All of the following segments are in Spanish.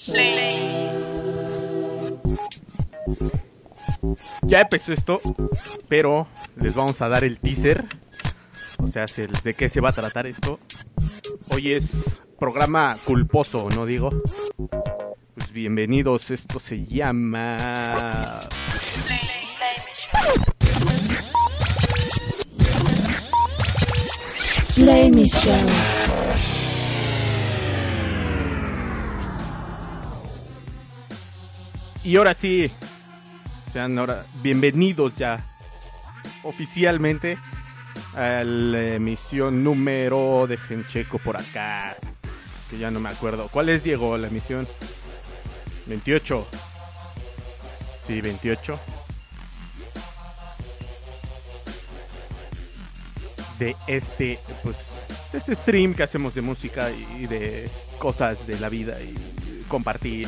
Ya empezó esto, pero les vamos a dar el teaser. O sea, de qué se va a tratar esto. Hoy es programa culposo, ¿no digo? Pues bienvenidos, esto se llama... Play Me Show. Y ahora sí, sean ahora bienvenidos ya oficialmente a la emisión número de Gencheco por acá, que ya no me acuerdo. ¿Cuál es, Diego, la emisión? 28. Sí, 28. De este stream que hacemos de música y de cosas de la vida y compartir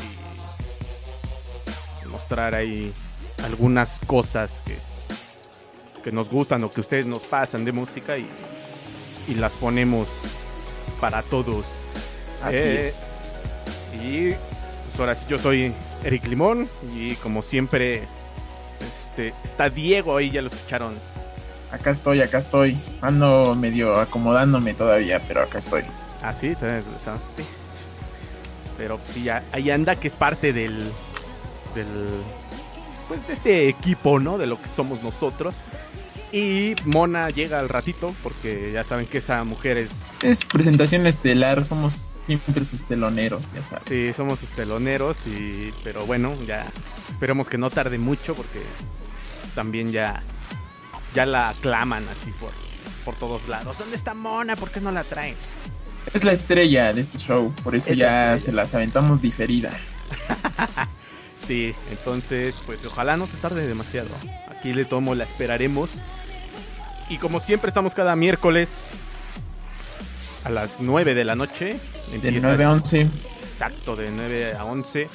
y mostrar ahí algunas cosas que nos gustan o que ustedes nos pasan de música y las ponemos para todos. Así es. Y pues ahora sí, yo soy Eric Limón y como siempre está Diego ahí, ya lo escucharon. Acá estoy. Ando medio acomodándome todavía, pero acá estoy. Ah, sí, te regresaste. Pero sí, ya, ahí anda, que es parte del pues de este equipo, ¿no? De lo que somos nosotros. Y Mona llega al ratito, porque ya saben que esa mujer es presentación estelar, somos siempre sus teloneros, ya saben. Sí, somos sus teloneros, pero bueno, ya esperemos que no tarde mucho, porque también ya la aclaman así por todos lados. ¿Dónde está Mona? ¿Por qué no la traes? Es la estrella de este show, por eso ya se las aventamos diferida. Sí, entonces, pues ojalá no se tarde demasiado. Aquí le tomo, la esperaremos. Y como siempre estamos cada miércoles a las 9 de la noche. De 9 a 11. Exacto, de 9 a 11.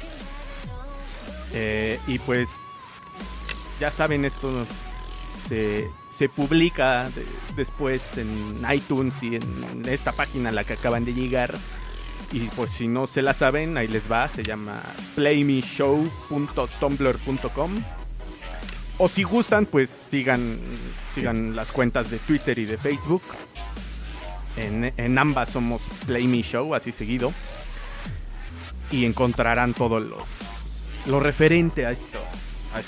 Y pues, ya saben, esto se publica después en iTunes y en esta página a la que acaban de llegar. Y pues si no se la saben, ahí les va, se llama playmeshow.tumblr.com. O si gustan, pues sigan las cuentas de Twitter y de Facebook. En ambas somos Play Me Show, así seguido. Y encontrarán todo lo referente a esto, a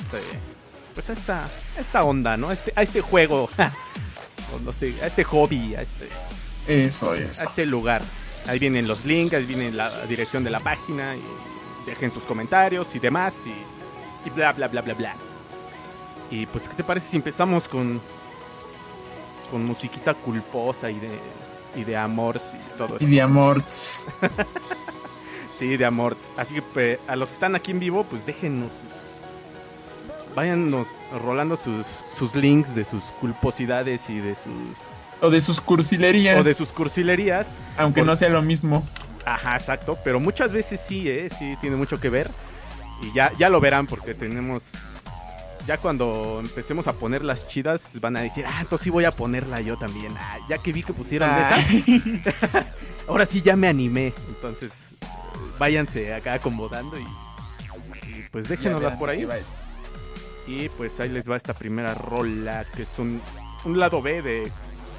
esta onda, ¿no? A este juego, no sé, a este hobby, Eso. A este lugar. Ahí vienen los links, ahí viene la dirección de la página y dejen sus comentarios y demás y bla bla bla bla bla. Y pues, ¿qué te parece si empezamos con musiquita culposa y de amor y todo eso? Y de amorts. Sí, de amor. Así que pues, a los que están aquí en vivo, pues déjennos, váyanos rolando sus links de sus culposidades y de sus... O de sus cursilerías. Aunque no sea lo mismo. Ajá, exacto. Pero muchas veces sí, sí tiene mucho que ver. Y ya lo verán, porque tenemos... Ya cuando empecemos a poner las chidas, van a decir, entonces sí voy a ponerla yo también. Ya que vi que pusieron de esas. Ahora sí ya me animé. Entonces, váyanse acá acomodando y pues déjenoslas por ahí. Y pues ahí les va esta primera rola, que es un lado B de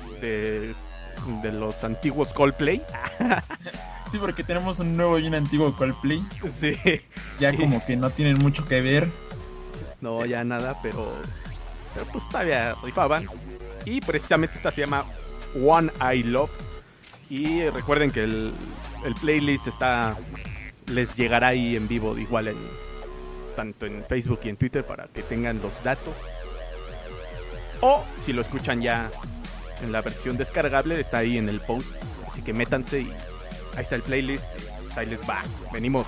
los antiguos Coldplay. Sí, porque tenemos un nuevo y un antiguo Coldplay. Sí. Ya como que no tienen mucho que ver. No, ya nada, pero pues todavía rifaban. Y precisamente esta se llama One I Love. Y recuerden que el playlist les llegará ahí en vivo, igual tanto en Facebook y en Twitter, para que tengan los datos. O si lo escuchan ya en la versión descargable, está ahí en el post. Así que métanse y ahí está el playlist. Ahí les va. Venimos.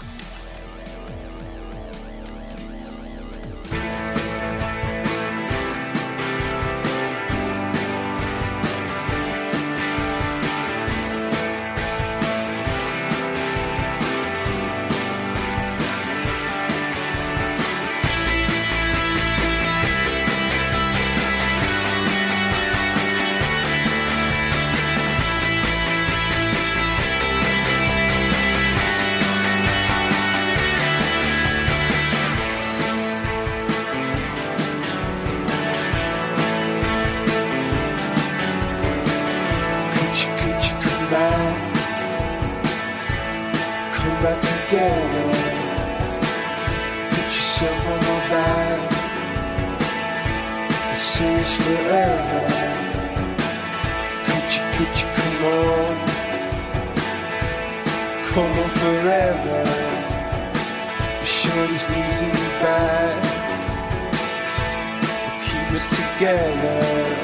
back together. Put yourself on my back. This is forever. Could you come on? Come on forever. Sure this easy back. Keep us together.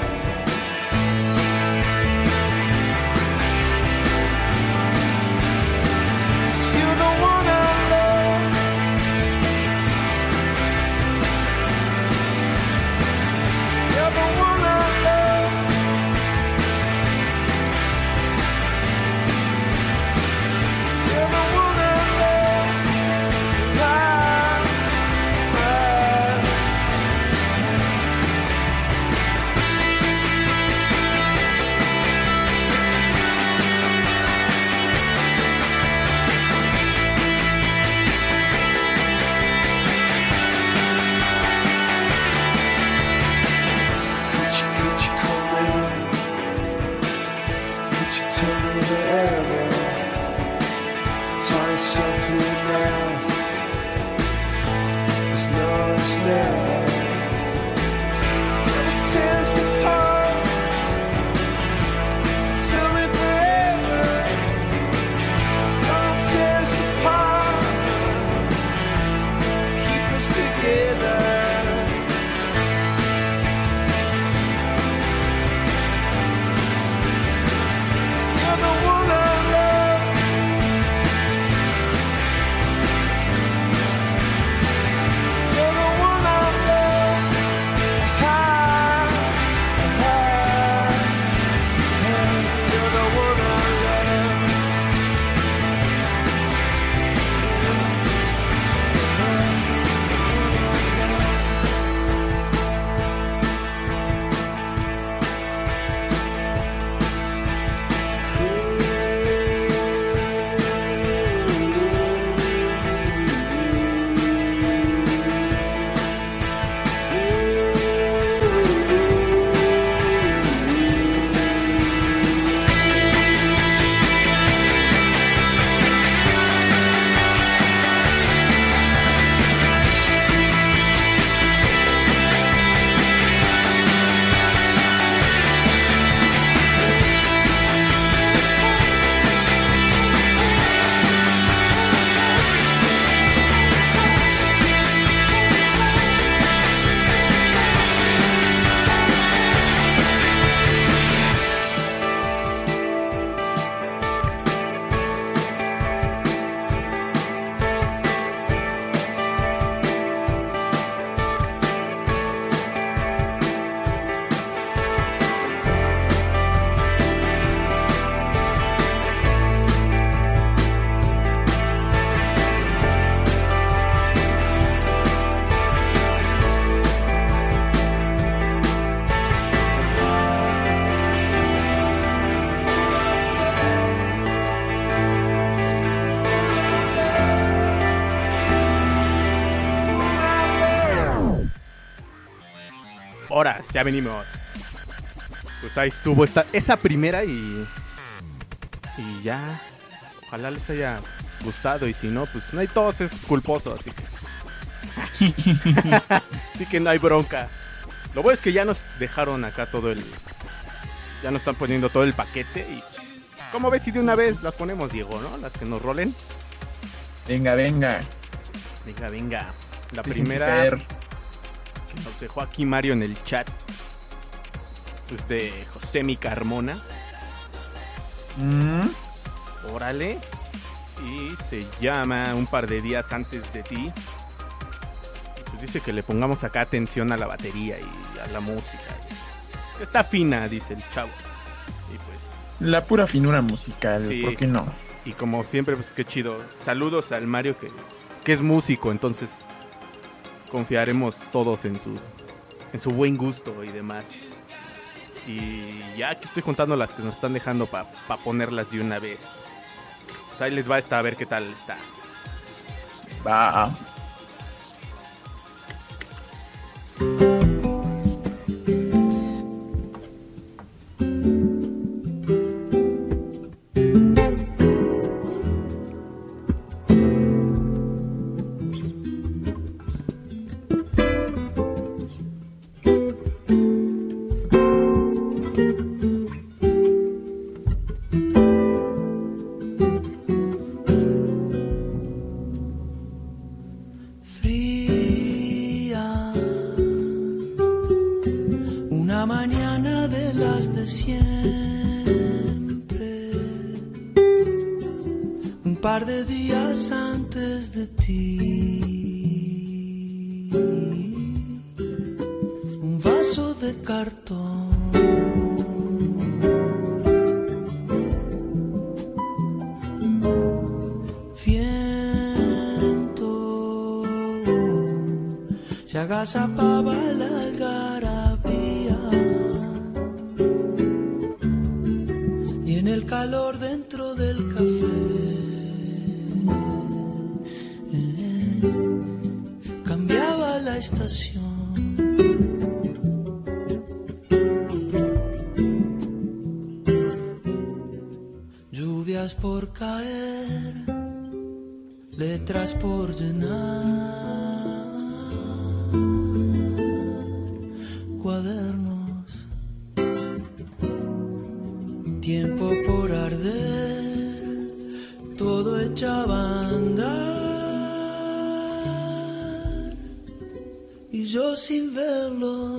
Ahora, ya venimos. Pues ahí estuvo esa primera y ya. Ojalá les haya gustado y si no, pues no hay tos, es culposo, así que... así que no hay bronca. Lo bueno es que ya nos dejaron acá todo el... Ya nos están poniendo todo el paquete y... ¿Cómo ves si de una vez las ponemos, Diego, no? Las que nos rolen. Venga. Venga. La primera... Nos dejó aquí Mario en el chat. Pues de José Mi Carmona. Órale. Y se llama Un par de días antes de ti. Pues dice que le pongamos acá atención a la batería y a la música. Está fina, dice el chavo. Y pues... La pura finura musical, sí. ¿Por qué no? Y como siempre, pues qué chido. Saludos al Mario que es músico, entonces... Confiaremos todos en su buen gusto y demás. Y ya aquí estoy juntando las que nos están dejando para ponerlas de una vez. Pues ahí les va esta, a ver qué tal está. Va. siempre, un par de días antes de ti, un vaso de cartón. Viento, se agazapaba la algarabía y en el calor dentro del café cambiaba la estación. Lluvias por caer, letras por llenar, cuadernos, tiempo por arder, todo echaba a andar y yo sin verlo.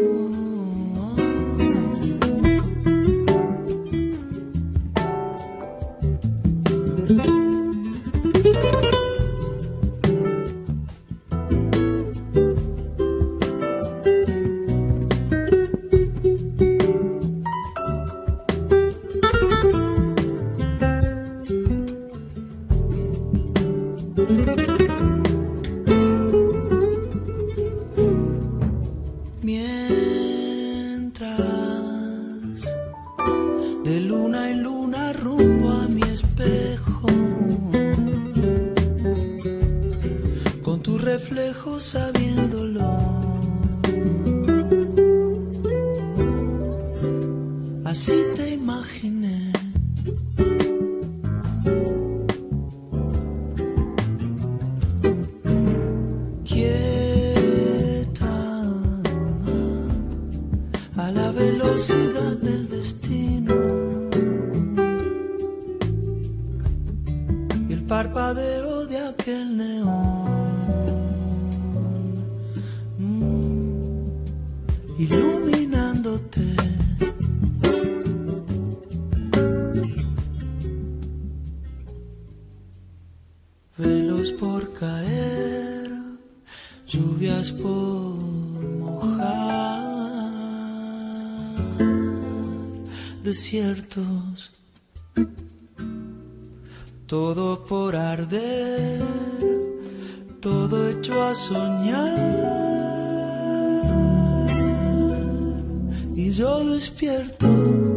De luna en luna rumbo a mi espejo, con tu reflejo sabiéndolo, así te imaginé. Quieta a la velocidad del destino, y el parpadeo de aquel neón iluminándote. Velos por caer, lluvias por mojar, desiertos, todo por arder, todo hecho a soñar, y yo despierto.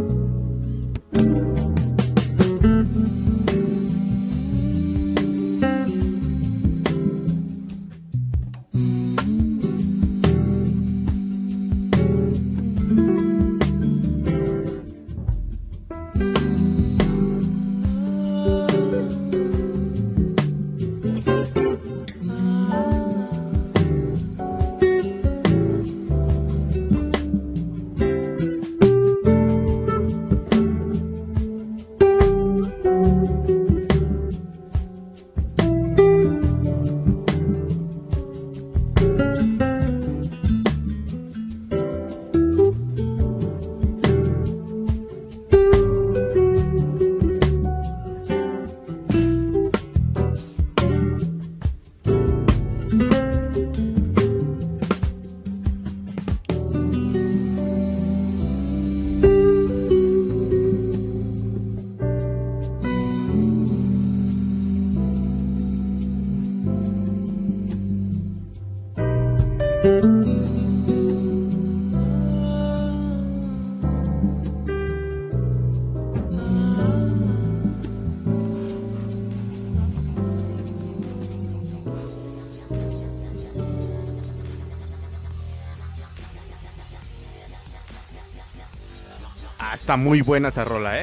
Está muy buena esa rola,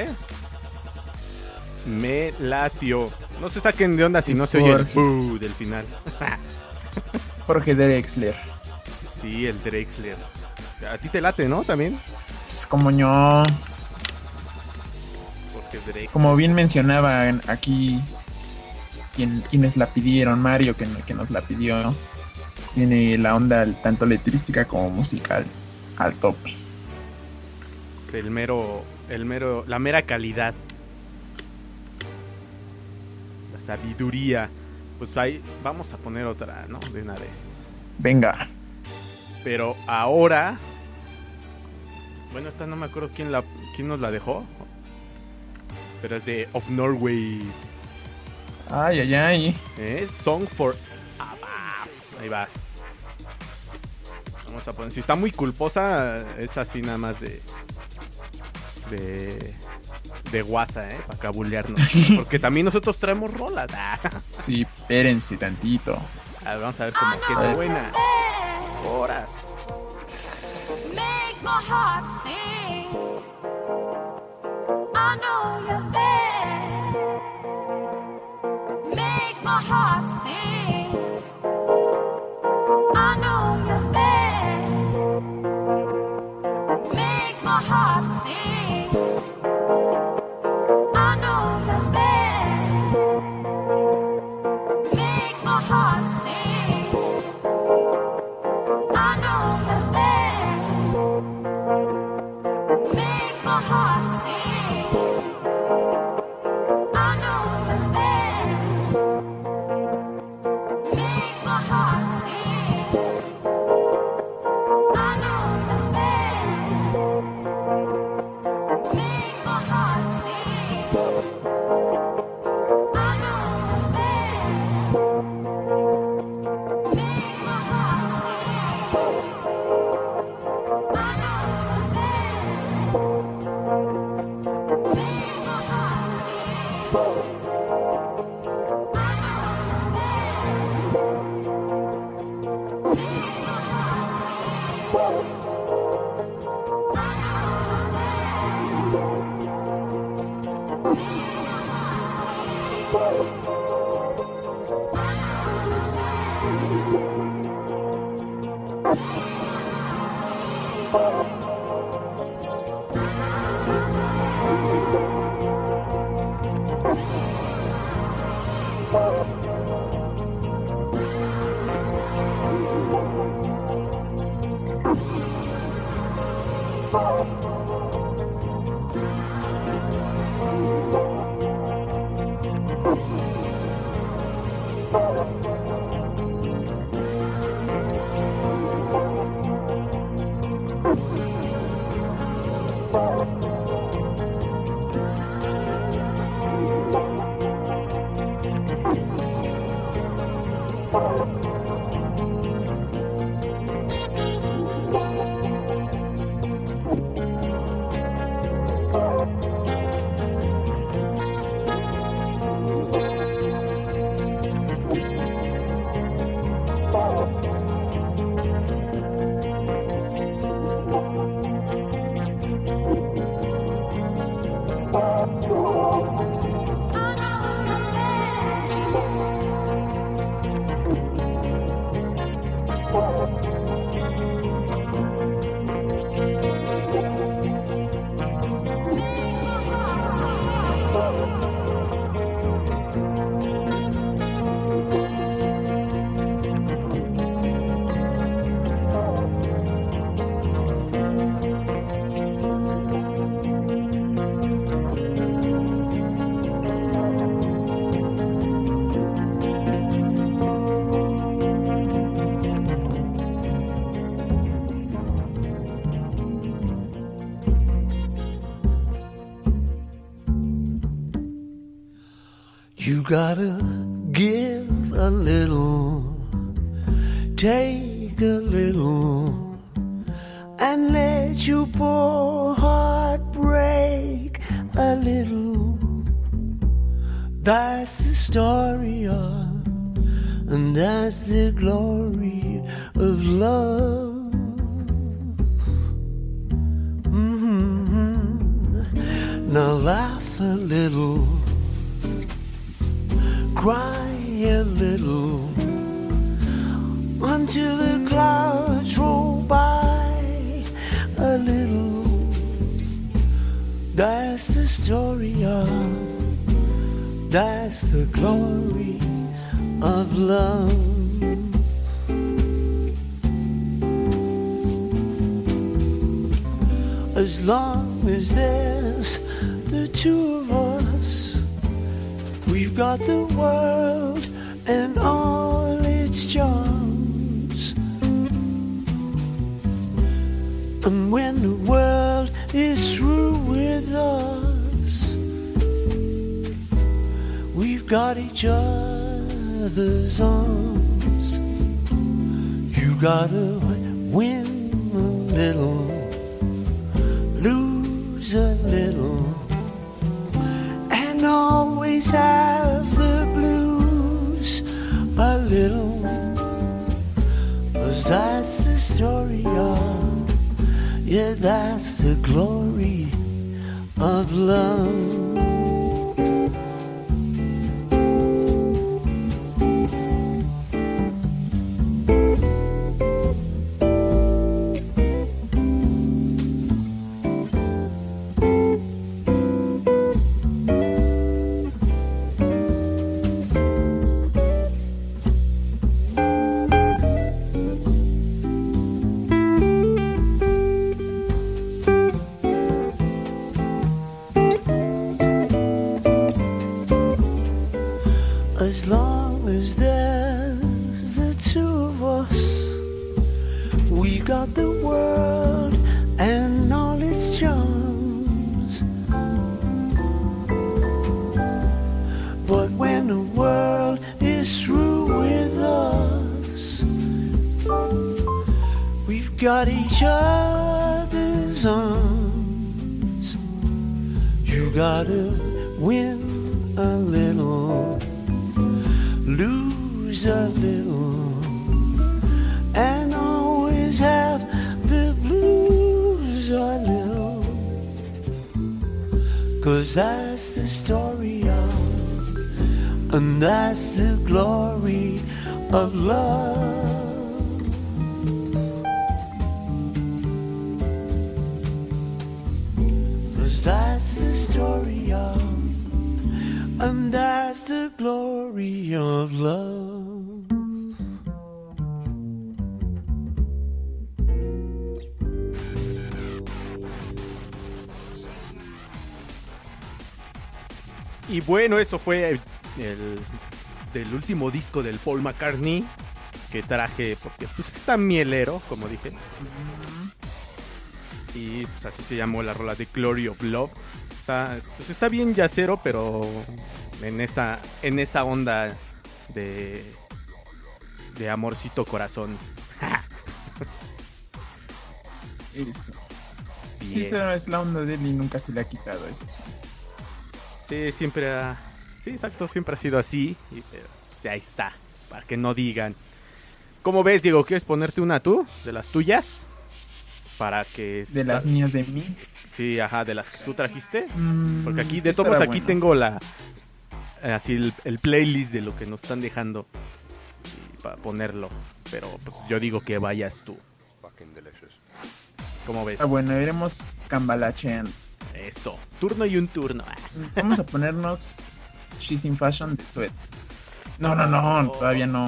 me latió. No se saquen de onda si no se oye el boo del final. Jorge Drexler. Sí, el Drexler. A ti te late, ¿no? También. Es como yo. Jorge Drexler. Como bien mencionaban aquí quienes la pidieron, Mario que nos la pidió, tiene la onda tanto letrística como musical al tope. la mera calidad. La sabiduría. Pues ahí vamos a poner otra, ¿no? De una vez. Venga. Pero ahora... Bueno, esta no me acuerdo quién nos la dejó. Pero es de Of Norway. Ay. Es Song for ABBA. Ahí va. Vamos a poner... Si está muy culposa, es así nada más de guasa, para cabulearnos. Porque también nosotros traemos rolas. Sí, espérense tantito. A ver, vamos a ver cómo que suena. Horas. Makes my heart sing. I know you're there. Makes my heart sing. I know you're there. Makes my heart sing. I know you're there. Makes my heart sing. I know you're there. Makes my heart sing. I know you're there. Makes my heart sing. I know you're there. Makes my heart sing. I know you're there. Makes my heart sing. You gotta give a little, take a little, and let your poor heart break a little. That's the story of, and that's the glory of love. Now laugh a little, cry a little, until the clouds roll by a little. That's the story of, that's the glory of love. As long as there's the two of us, we've got the world and all its charms. And when the world is through with us, we've got each other's arms. You gotta win a little, lose a little, and always have the blues a little. 'Cause that's the story of, yeah, that's the glory of love. As long as there's the two of us, we got the world and all its charms. But when the world is through with us, we've got each other's arms. You gotta win a little, lose a little, and always have the blues a little. 'Cause that's the story of, and that's the glory of love. 'Cause that's the story of, and that's the glory of love. Y bueno, eso fue del último disco del Paul McCartney que traje, porque pues está mielero, como dije. Y pues así se llamó la rola de Glory of Love. Pues está bien yacero, pero en esa onda de amorcito corazón. Eso. Sí, Bien. esa es la onda de él y nunca se le ha quitado, eso sí. Sí, siempre ha... Sí, exacto, siempre ha sido así. Pero, pues, ahí está, para que no digan. ¿Cómo ves, Diego? ¿Quieres ponerte una tú? ¿De las tuyas? Para que... De las mías de mí. Sí, ajá, de las que tú trajiste. Porque aquí, de estará todos aquí bueno. tengo así el playlist de lo que nos están dejando para ponerlo. Pero pues yo digo que vayas tú. ¿Cómo ves? Ah, bueno, iremos cambalacheando. Eso, turno y un turno. Vamos a ponernos She's in Fashion de Sweat. No, todavía no.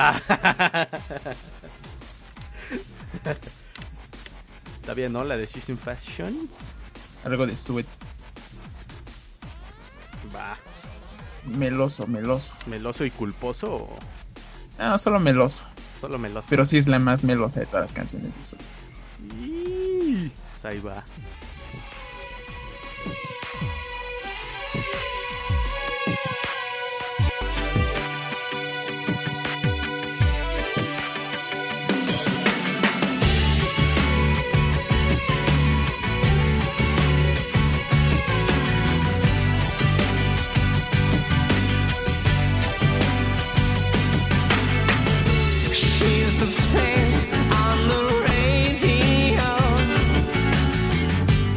Está bien, ¿no? La de She's in Fashions. Algo de Sweat. Va. Meloso. ¿Meloso y culposo o Ah, solo meloso. solo meloso? Pero sí es la más melosa de todas las canciones de Sweat. Pues ahí va. She's the face on the radio.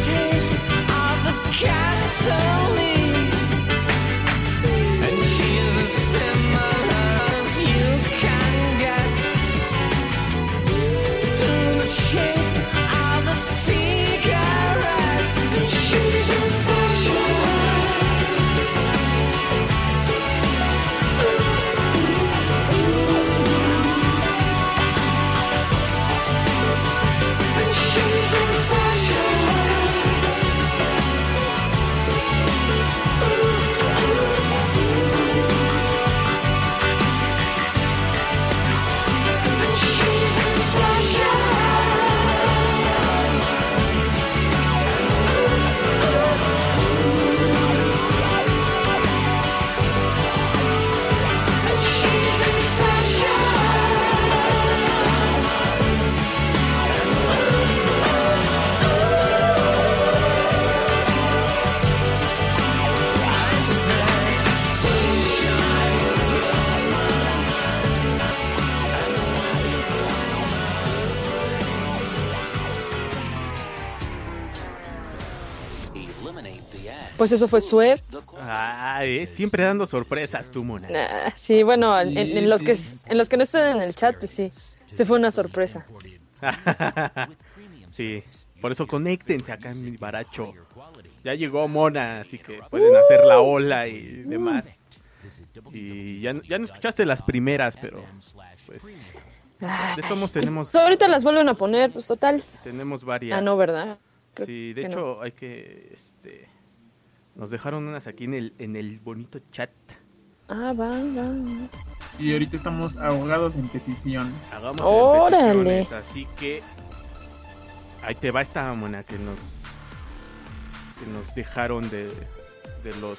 taste of the gasoline, and she's as similar as you can get to the shape of a cigarette. She's a fashion. Pues eso fue Sweat. Ay, siempre dando sorpresas tú, Mona. Sí, bueno, Sí, en los que no estén en el chat, pues sí. Se fue una sorpresa. Sí, por eso conéctense acá en mi baracho. Ya llegó Mona, así que pueden hacer la ola y demás. Y ya no escuchaste las primeras, pero pues de todos modos tenemos Ahorita las vuelven a poner, pues total. varias. Ah, no, ¿verdad? Creo Sí, de que hecho hay que nos dejaron unas aquí en el bonito chat. Ah, va. Sí, ahorita estamos ahogados en peticiones. Hagamos ¡Órale! peticiones, así que ahí te va esta Mona que nos dejaron de los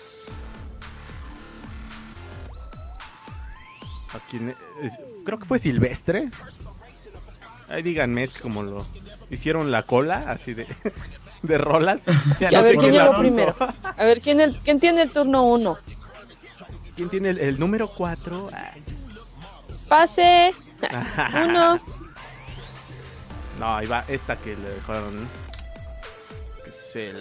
aquí creo que fue Silvestre. Ahí díganme, es que como lo hicieron la cola así de rolas. Ya A no ver, sé ¿quién qué llegó la primero? puso. A ver, ¿quién tiene el turno 1? ¿Quién tiene el número 4? Pase. 1. No, ahí va esta que le dejaron. Que es el...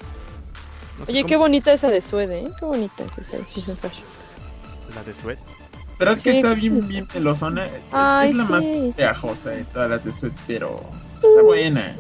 no sé Oye, cómo- qué bonita esa de Suede, ¿eh? Qué bonita es esa de Susan Fashion. La de Sweat. ¿Verdad que Sí. está bien pelosona? Ay, Es la más sí. pegajosa de todas las de Sweat, pero está buena.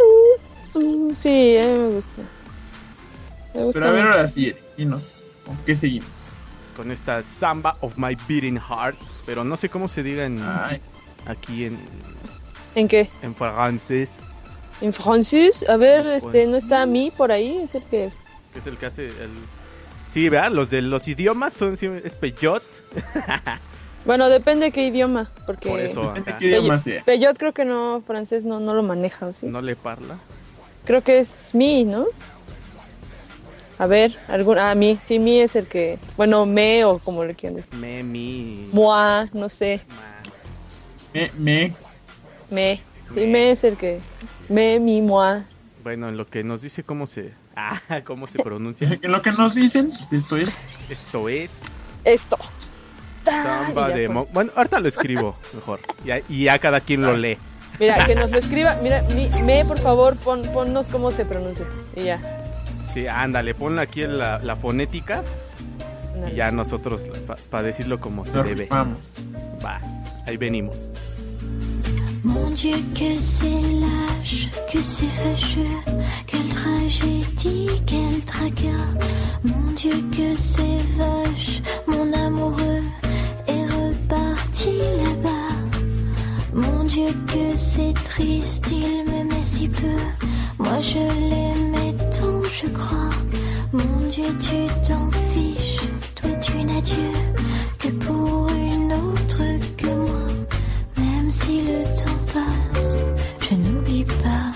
Sí, a mí me gusta. Me gusta Pero a ver, mucho. ahora sí, dinos, ¿con qué seguimos? Con esta Samba of My Beating Heart. Pero no sé cómo se diga Ay, aquí ¿En qué? en francés. ¿En francés? A ver, Pues- ¿no está Mi por ahí? Es el que... Que es el que hace el... Sí, ¿verdad? Los de los idiomas son... Es peyot. Bueno, depende qué idioma, porque... Por eso depende acá qué idioma sea. Peyot creo que no, francés no lo maneja, ¿o sí? No le parla. Creo que es Mi, ¿no? A ver, Mi. Sí, Mi es el que... Bueno, Me o como le quieran decir. Mi... Moi, no sé. Me, Me. Sí, Me es el que... Me, Mi, moi. Bueno, en lo que nos dice cómo se... cómo se pronuncia. en lo que nos dicen, pues esto es. Esto es... Esto. Samba Y ya de... pon- Bueno, ahorita lo escribo mejor. Y ya cada quien lo lee. Mira, que nos lo escriba. Mira, Me, por favor, ponnos cómo se pronuncia. Y ya. Sí, ándale, ponle aquí la fonética. Ándale. Y ya nosotros, para decirlo como se Nos debe. rifamos. Va, ahí venimos. Mon Dieu, que c'est lâche, que c'est fâcheux, quelle tragédie, quel tracas. Mon Dieu, que c'est vache, mon amoureux est reparti là-bas. Mon Dieu, que c'est triste, il m'aimait si peu. Moi je l'aimais tant, je crois. Mon Dieu, tu t'en fiches, toi tu n'as Dieu que pour une autre que moi. Même si le temps passe, je n'oublie pas.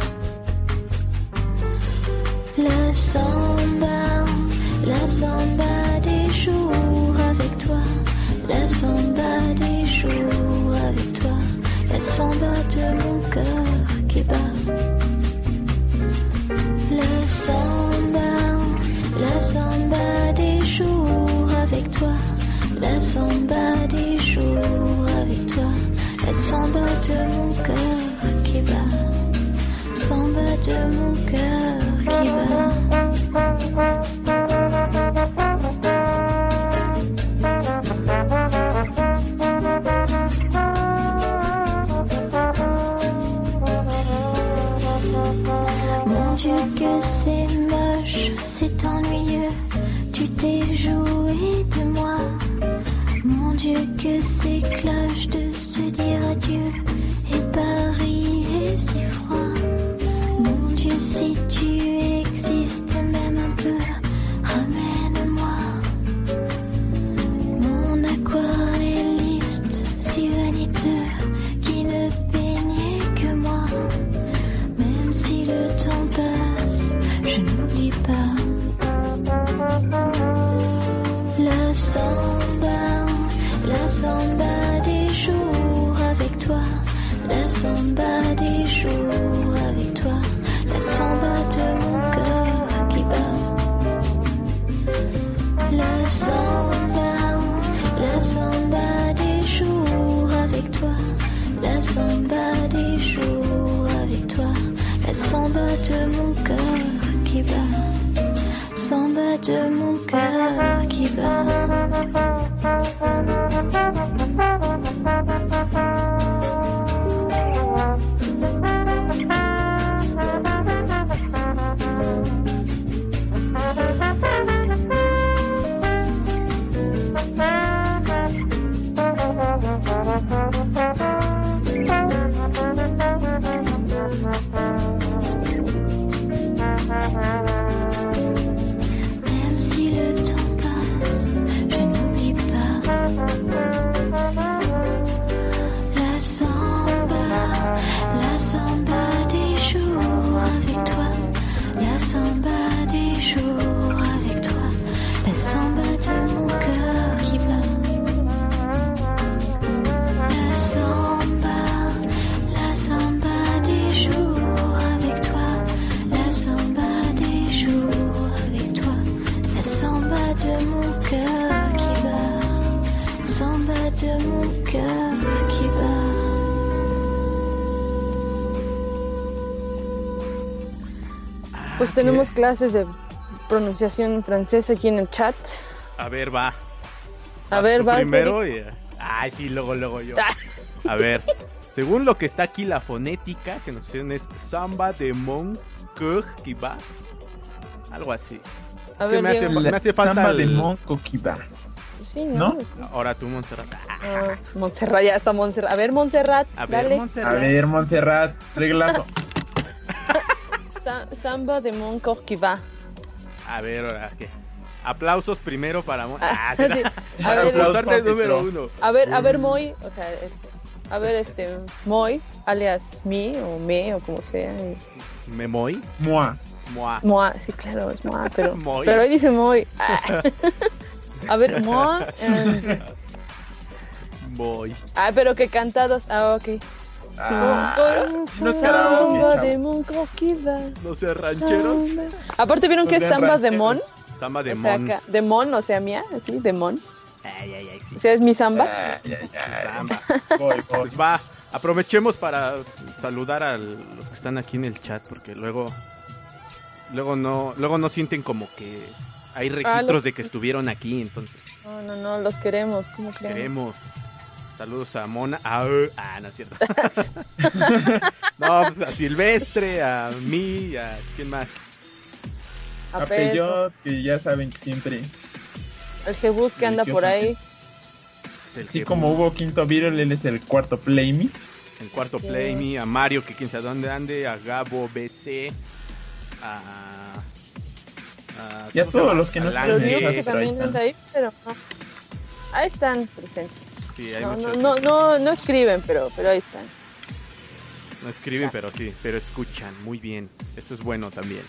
La samba des jours avec toi. La samba des jours avec toi. La samba de mon cœur qui bat. La samba des jours avec toi. La samba des jours avec toi. La samba de mon cœur qui bat. Samba de mon cœur qui bat. samba des jours avec toi, la samba des jours avec toi, la samba de mon cœur qui bat. La samba des jours avec toi, la samba des jours avec toi, la samba de mon cœur qui bat, samba de mon cœur qui bat. Même si le temps passe, je n'oublie pas la samba des jours avec toi, la samba des jours avec toi, la samba de mon cœur qui bat. La samba des jours avec toi, la samba des jours avec toi, la samba de mon cœur qui bat, samba de mon cœur qui bat. Pues tenemos clases de pronunciación francesa aquí en el chat. A ver, va. A ver, Tú vas, primero y... Ay, sí, luego yo. A ver, según lo que está aquí, la fonética que nos pusieron es Samba de mon cœur qui bat. Algo así. A Es que ver, Diego. me hace falta Samba de el... Monco Kiba. Sí, ¿No? ¿no? Sí. Ahora tú, Montserrat. Ah, Montserrat, ya está Montserrat. A ver, Montserrat, A ver, dale. A Montserrat. ver, Montserrat, reglazo. Samba de mon corps qui va. A ver, ahora qué. Aplausos primero para Ah, será- sí. A Para ver, aplausos. Constante número Petro. 1. a ver, Moy, o sea, a ver, Moy, alias mi o me o como sea. Memoy. Mua. Moi. Moa, sí, claro, es Moa, pero Moy. pero hoy dice Moy. Ah. A ver, Moa. Voy. Pero que cantados. Ah, ok. Ah, Sí, no es samba karaoke, de chavo. mon corps qui va. No sé, rancheros. Samba. Aparte, ¿vieron que es Pues samba de rancheros. mon? Samba de O sea, mon. acá, de mon, o sea, mía, así, de mon. Ay, sí. O sea, es mi samba. Ay, ay, ay. Samba. Voy. Pues va, aprovechemos para saludar a los que están aquí en el chat, porque luego no sienten como que hay registros los- de que estuvieron aquí, entonces No, los queremos, ¿cómo creen? queremos. Saludos a Mona, no es cierto. No, pues a Silvestre, a mí, a quién más. A A Pedro, Peyot, que ya saben que siempre. el Jebus que anda por ahí. El Así que- como hubo quinto Beatle, él es el cuarto Play Me. el cuarto Sí. Play Me, a Mario, que quién sabe dónde ande, a Gabo BC, Y a ¿cómo se todos llama? los que no A están Los en el Lange. niños chat. que pero ahí también están. andan ahí, pero no. Ahí están presentes. Sí, hay No, muchos no escriben, pero ahí están. no escriben, pero escuchan muy bien. Eso es bueno también.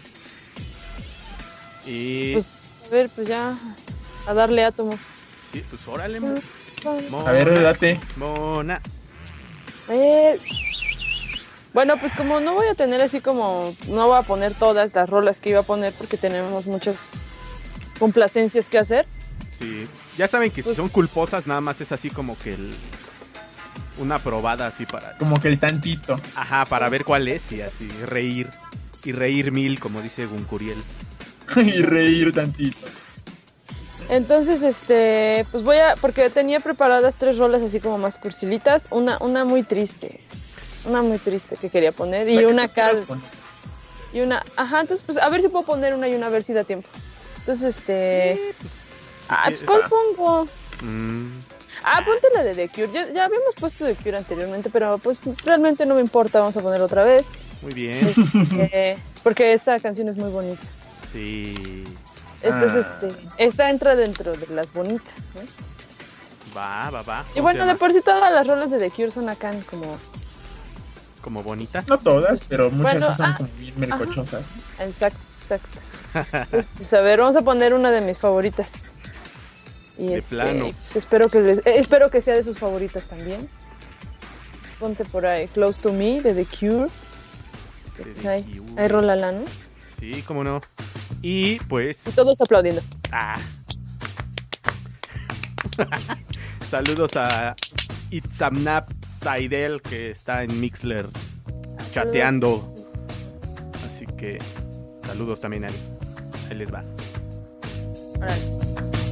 Y Pues, a ver, pues ya, a darle átomos. sí, pues órale, A ver, date. Mona. A ver. Bueno, pues como no voy a tener así como, no voy a poner todas las rolas que iba a poner porque tenemos muchas complacencias que hacer. Sí, ya saben que si Pues- son culposas, nada más es así como que una probada así para, Como que el tantito. para ver cuál es y así reír y reír mil, como dice Guncuriel. Y reír tantito. Entonces, pues voy a, porque tenía preparadas 3 rolas así como más cursilitas, una muy triste que quería poner y La que una tú quieras acá poner. y una, entonces pues a ver si puedo poner una y una a ver si da tiempo. Entonces, pues ¿cuál pongo? Ponte la de The Cure. Ya habíamos puesto The Cure anteriormente, pero pues realmente no me importa, vamos a poner otra vez. Muy bien. Porque esta canción es muy bonita. Sí. Entonces, esta entra dentro de las bonitas, ¿no? Va. Y ¿Cómo se bueno, de llama? por sí todas las rolas de The Cure son acá como... Como bonita. No todas, pero muchas Bueno, sí son como bien melcochosas. Exacto. Pues a ver, vamos a poner una de mis favoritas. Y De plano. pues espero que sea de sus favoritas también. Ponte por ahí Close to Me de The Cure. Ahí rola la, ¿no? Sí, cómo no. Y pues... Y todos aplaudiendo. Saludos a Itzamnap Saidel, que está en Mixler chateando. Así que saludos también a él. Ahí les va. Órale.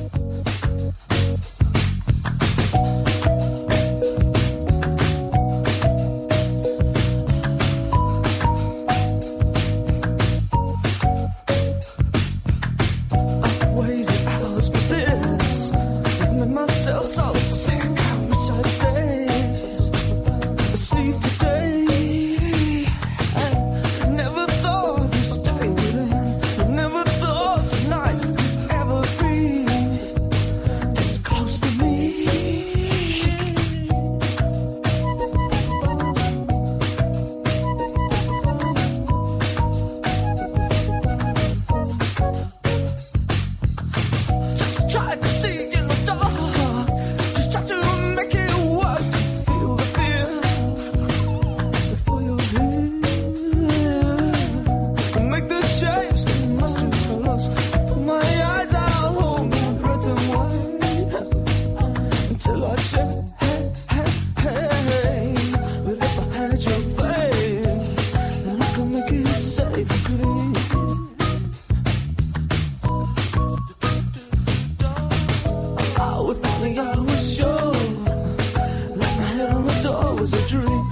So sick, I wish I'd stay asleep today. I never thought this day would end. I never thought tonight could ever be this close to me. Just tried to see in the dark. Try to make it work, feel the fear before you're here. Make the shapes come mustard colors. Put my eyes out, hold my breath and wait until I say, hey. But if I had your faith, then I could make it safe and clean. If only I was sure, like my head on the door was a dream.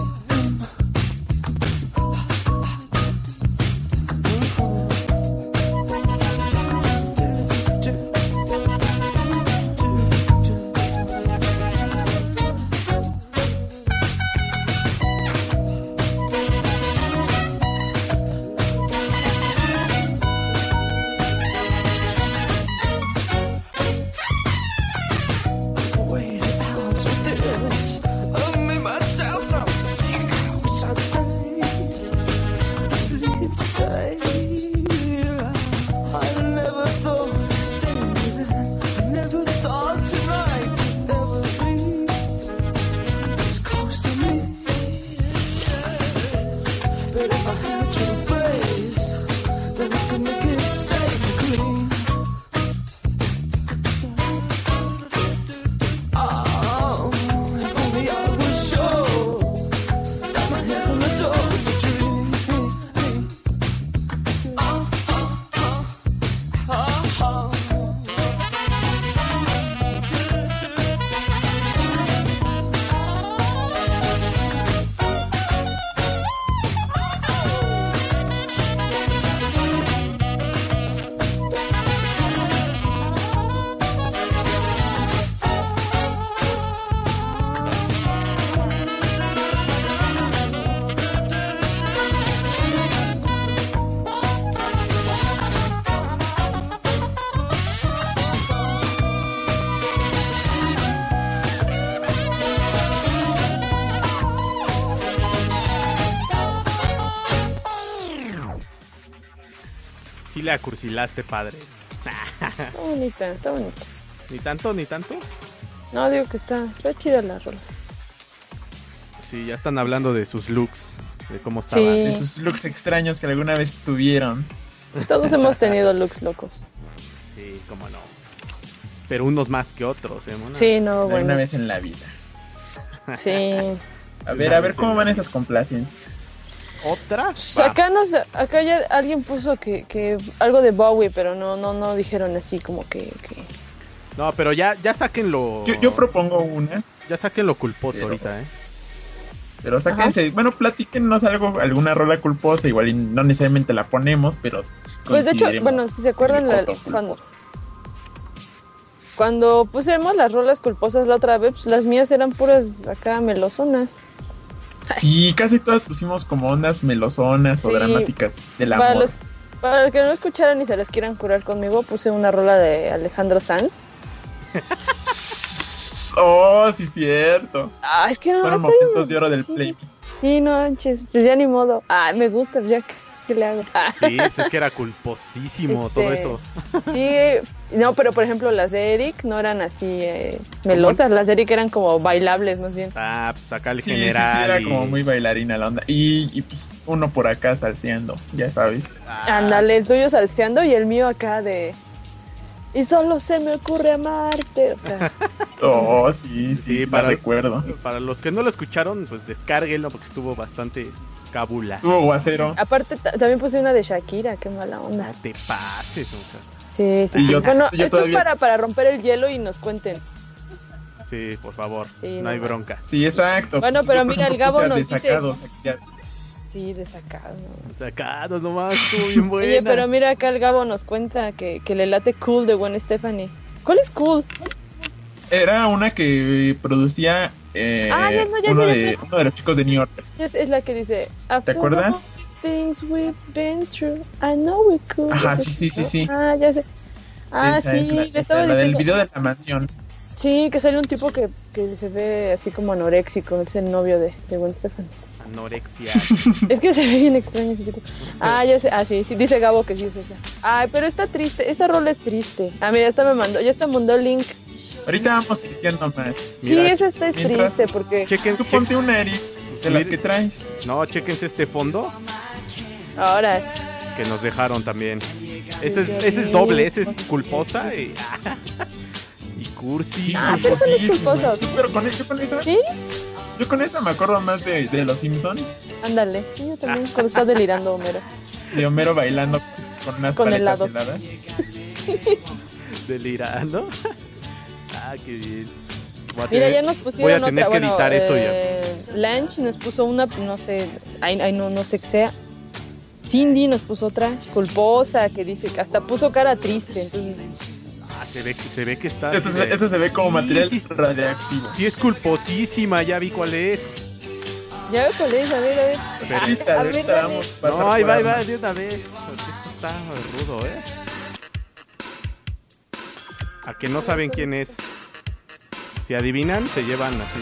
Sí la cursilaste, padre. Está bonita, está bonita. ¿Ni tanto, ni tanto? No, digo que está chida la rola. Sí, ya están hablando de sus looks, de cómo estaban. Sí. De sus looks extraños que alguna vez tuvieron. Todos hemos tenido looks locos. Sí, cómo no. Pero unos más que otros, ¿eh, mona? Sí, no, Alguna bueno. vez en la vida. Sí. A ver cómo van esas complacencias. ¿Otra? Pues acá ya alguien puso que algo de Bowie, pero no dijeron así como que... No, pero ya sáquenlo. Yo propongo una, Ya sáquenlo culposo Pero- ahorita, ¿eh? pero sáquense, bueno, platíquenos alguna rola culposa, igual y no necesariamente la ponemos, pero Pues de hecho, consideremos bueno, si se acuerdan el coto culposo. cuando pusimos las rolas culposas la otra vez, pues las mías eran puras acá melosonas. Sí, casi todas pusimos como ondas melosonas o Sí. dramáticas del Para amor. para los que no escucharan y se les quieran curar conmigo, puse una rola de Alejandro Sanz. Oh, sí, cierto. Es que no, Fueron está bien, momentos de oro del sí. play. Sí, no manches, pues ya ni modo. Me gusta, ya que... ¿qué le hago? Sí, pues es que era culposísimo todo eso. Sí, no, pero por ejemplo las de Eric no eran así melosas, las de Eric eran como bailables más bien. Ah, pues acá el Sí, general. era y- como muy bailarina la onda. Y pues uno por acá salseando, ya sabes. Ándale, el tuyo salseando y el mío acá de... Y solo se me ocurre amarte, o sea... Oh, sí, Sí, sí, para- recuerdo. Para los que no lo escucharon, pues descárguenlo porque estuvo bastante cabula. Tuvo guacero. Aparte, también puse una de Shakira, qué mala onda. No te pases, Sí, sí, Y sí. yo- Bueno, yo esto todavía- es para romper el hielo y nos cuenten. Oka. Sí, por favor, Sí, no hay no bronca. Sí, exacto. Bueno, Pues, pero yo, por mira, el ejemplo, Gabo puse a nos dice- Desacados aquí ya. Sí, desacado. ¿no? Sacados nomás, estuvo bien buena. Oye, pero mira acá el Gabo nos cuenta que le late Cool de Gwen Stefani. ¿Cuál es Cool? Era una que producía ya no, ya uno, sé, de, uno de los chicos de New York. Es la que dice... "After acuerdas? all the things we've been through, I know we could". Ajá, sí. Ah, ya sé. Ah, Esa sí, es la, le estaba la del diciendo... video de la mansión. Sí, que sale un tipo que se ve así como anoréxico, es el novio de Gwen Stefani. Anorexia. Es que se ve bien extraño ese tipo. Ah, ya sé. Ah, sí, dice Gabo que sí es esa. Ay, pero está triste. Esa rola es triste. Ah, mira, ya está mandó el link. Ahorita vamos cristiano más. Sí, Mira, esa está mientras- triste porque Chequen, Tú ponte una, Eric, de las que traes. No, chequense este fondo ahora que nos dejaron también. Ese Yo es vi- doble, ese es culposa y cursi. Sí, Ah, pero son los culposísimo. culposos. Sí, pero con esa, ¿Sí? yo con esa me acuerdo más de los Simpsons, Ándale. Sí, yo también. Cuando está delirando Homero. de Homero bailando con unas Con paletas helados. heladas. Delirando. Ah, qué bien. Voy a Mira, tener- ya nos voy a pusieron tener otra. que editar eso ya. Lange nos puso una, no sé, ahí no sé qué sea. Cindy nos puso otra, culposa, que dice que hasta puso cara triste. Entonces, Ah, se ve que está. Esto así se- de- eso se ve como material Sí, radiactivo. sí es culposísima, ya vi cuál es. ya ve cuál es, a ver. Pero- Ahorita, a ver, ahorita dale. vamos a pasar No, ahí por va, armas. de una vez. Porque esto está rudo, ¿eh? A que no saben quién es. Si adivinan, se llevan así.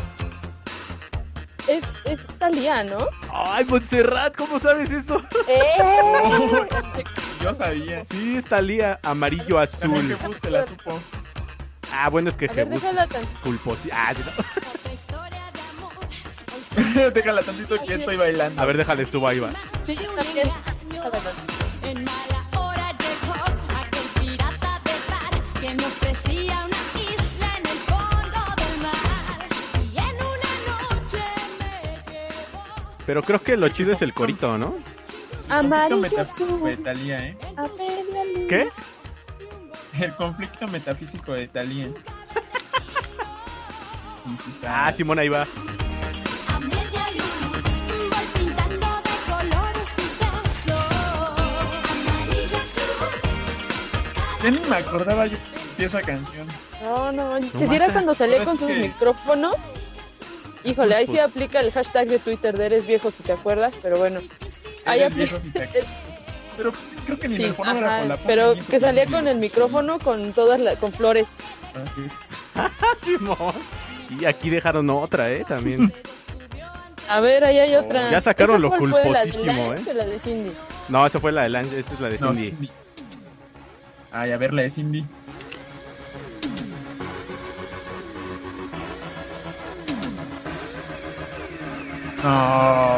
Es Thalía, ¿no? Ay, Montserrat, ¿cómo sabes eso? Oh, yo sabía. Sí, está Lía, amarillo También que azul. puse la supo. Ah, bueno, es que A ver, Jebus déjala tan... culposísima. Ah, Déjala tantito que estoy bailando. a ver, déjale subo, ahí va. Sí, también. Déjala tan- En mala hora llegó aquel pirata de mar que me ofrecía una isla en el fondo del mar. Y en una noche me llevó. Pero creo que lo chido es el corito, ¿no? Amarillo Metafísico de azul, Thalía, ¿eh? a media luz. ¿Qué? El conflicto metafísico de Thalía. Sí, sí está. Ah, Simón, ahí va. A media luz voy pintando de colores tus besos. Amarillo azul. Ya ni me acordaba yo que existía esa canción. No, que si mata. era cuando salía Ahora con sí sus que- micrófonos. Híjole, ahí sí Pues- aplica el hashtag de Twitter de eres viejo si te acuerdas, pero bueno. Ahí Eres aplica. viejo si te acuerdas. Pero pues, creo que ni Sí, el fonógrafo ajá, la ponen pero ni eso que salía tiene. con el micrófono con con flores. Así es. Ah, Simón. Y aquí dejaron otra, También. A ver, ahí hay otra. ya sacaron ¿Esa lo cuál fue, culposísimo, ¿la de Lange o la de Cindy? No, esa fue la de Lange, esta es la de No, Cindy. Cindy. Ay, a ver la de Cindy. No.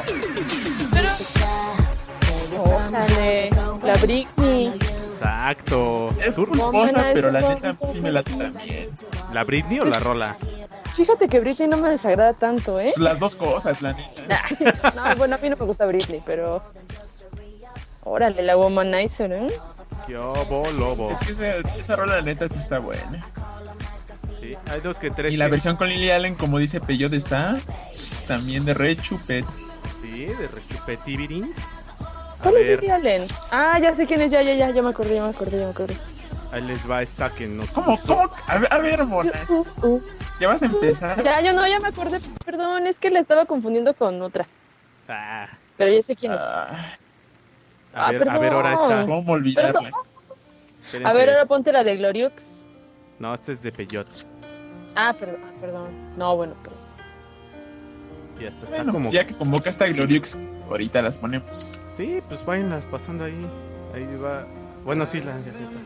Órale, la Britney. Exacto. Es ¿Tú- culposa, pero la Woman, neta pues, sí me late también. ¿La Britney o la rola? Fíjate que Britney no me desagrada tanto, ¿eh? Pues, las dos cosas, la neta. No, bueno, a mí no me gusta Britney, pero... Órale, la Womanizer, ¿eh? Qué obo, lobo. Es que esa rola, la neta, sí está buena. Sí, hay dos que tres. Y la que- versión con Lily Allen, como dice Peyot, está también de re chupet. Sí, de Rechupetibirins. A ¿Cuál es ver, Lily Allen? Ah, ya sé quién es, ya me acordé. ahí les va esta que nos ¿Cómo? gustó. ¿Cómo? A ver, mona. ¿Ya vas a empezar? Ya me acordé, perdón, es que la estaba confundiendo con otra. Ah, Pero ya sé quién es. Ah, a ver, ahora esta. ¿Cómo olvidarla? Espérense. A ver, ahora ponte la de Gloriux. No, este es de Peyot. Ah, perdón. No, bueno, perdón. Y hasta está Bueno, como... pues ya que convocaste a Gloriux, ahorita las ponemos. Sí, pues váyanlas pasando ahí. Ahí va. Bueno, sí, ya está.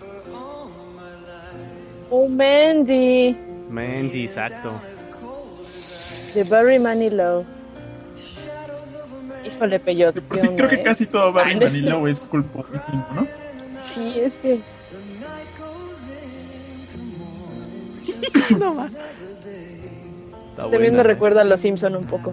Oh, Mandy. Mandy, exacto. De Barry Manilow. Híjole, Peyote. Pues sí, creo que casi todo Barry Ah, no sé. Manilow es culposísimo, ¿no? Sí, es que... No, va. Está También buena. me recuerda a Los Simpson un poco.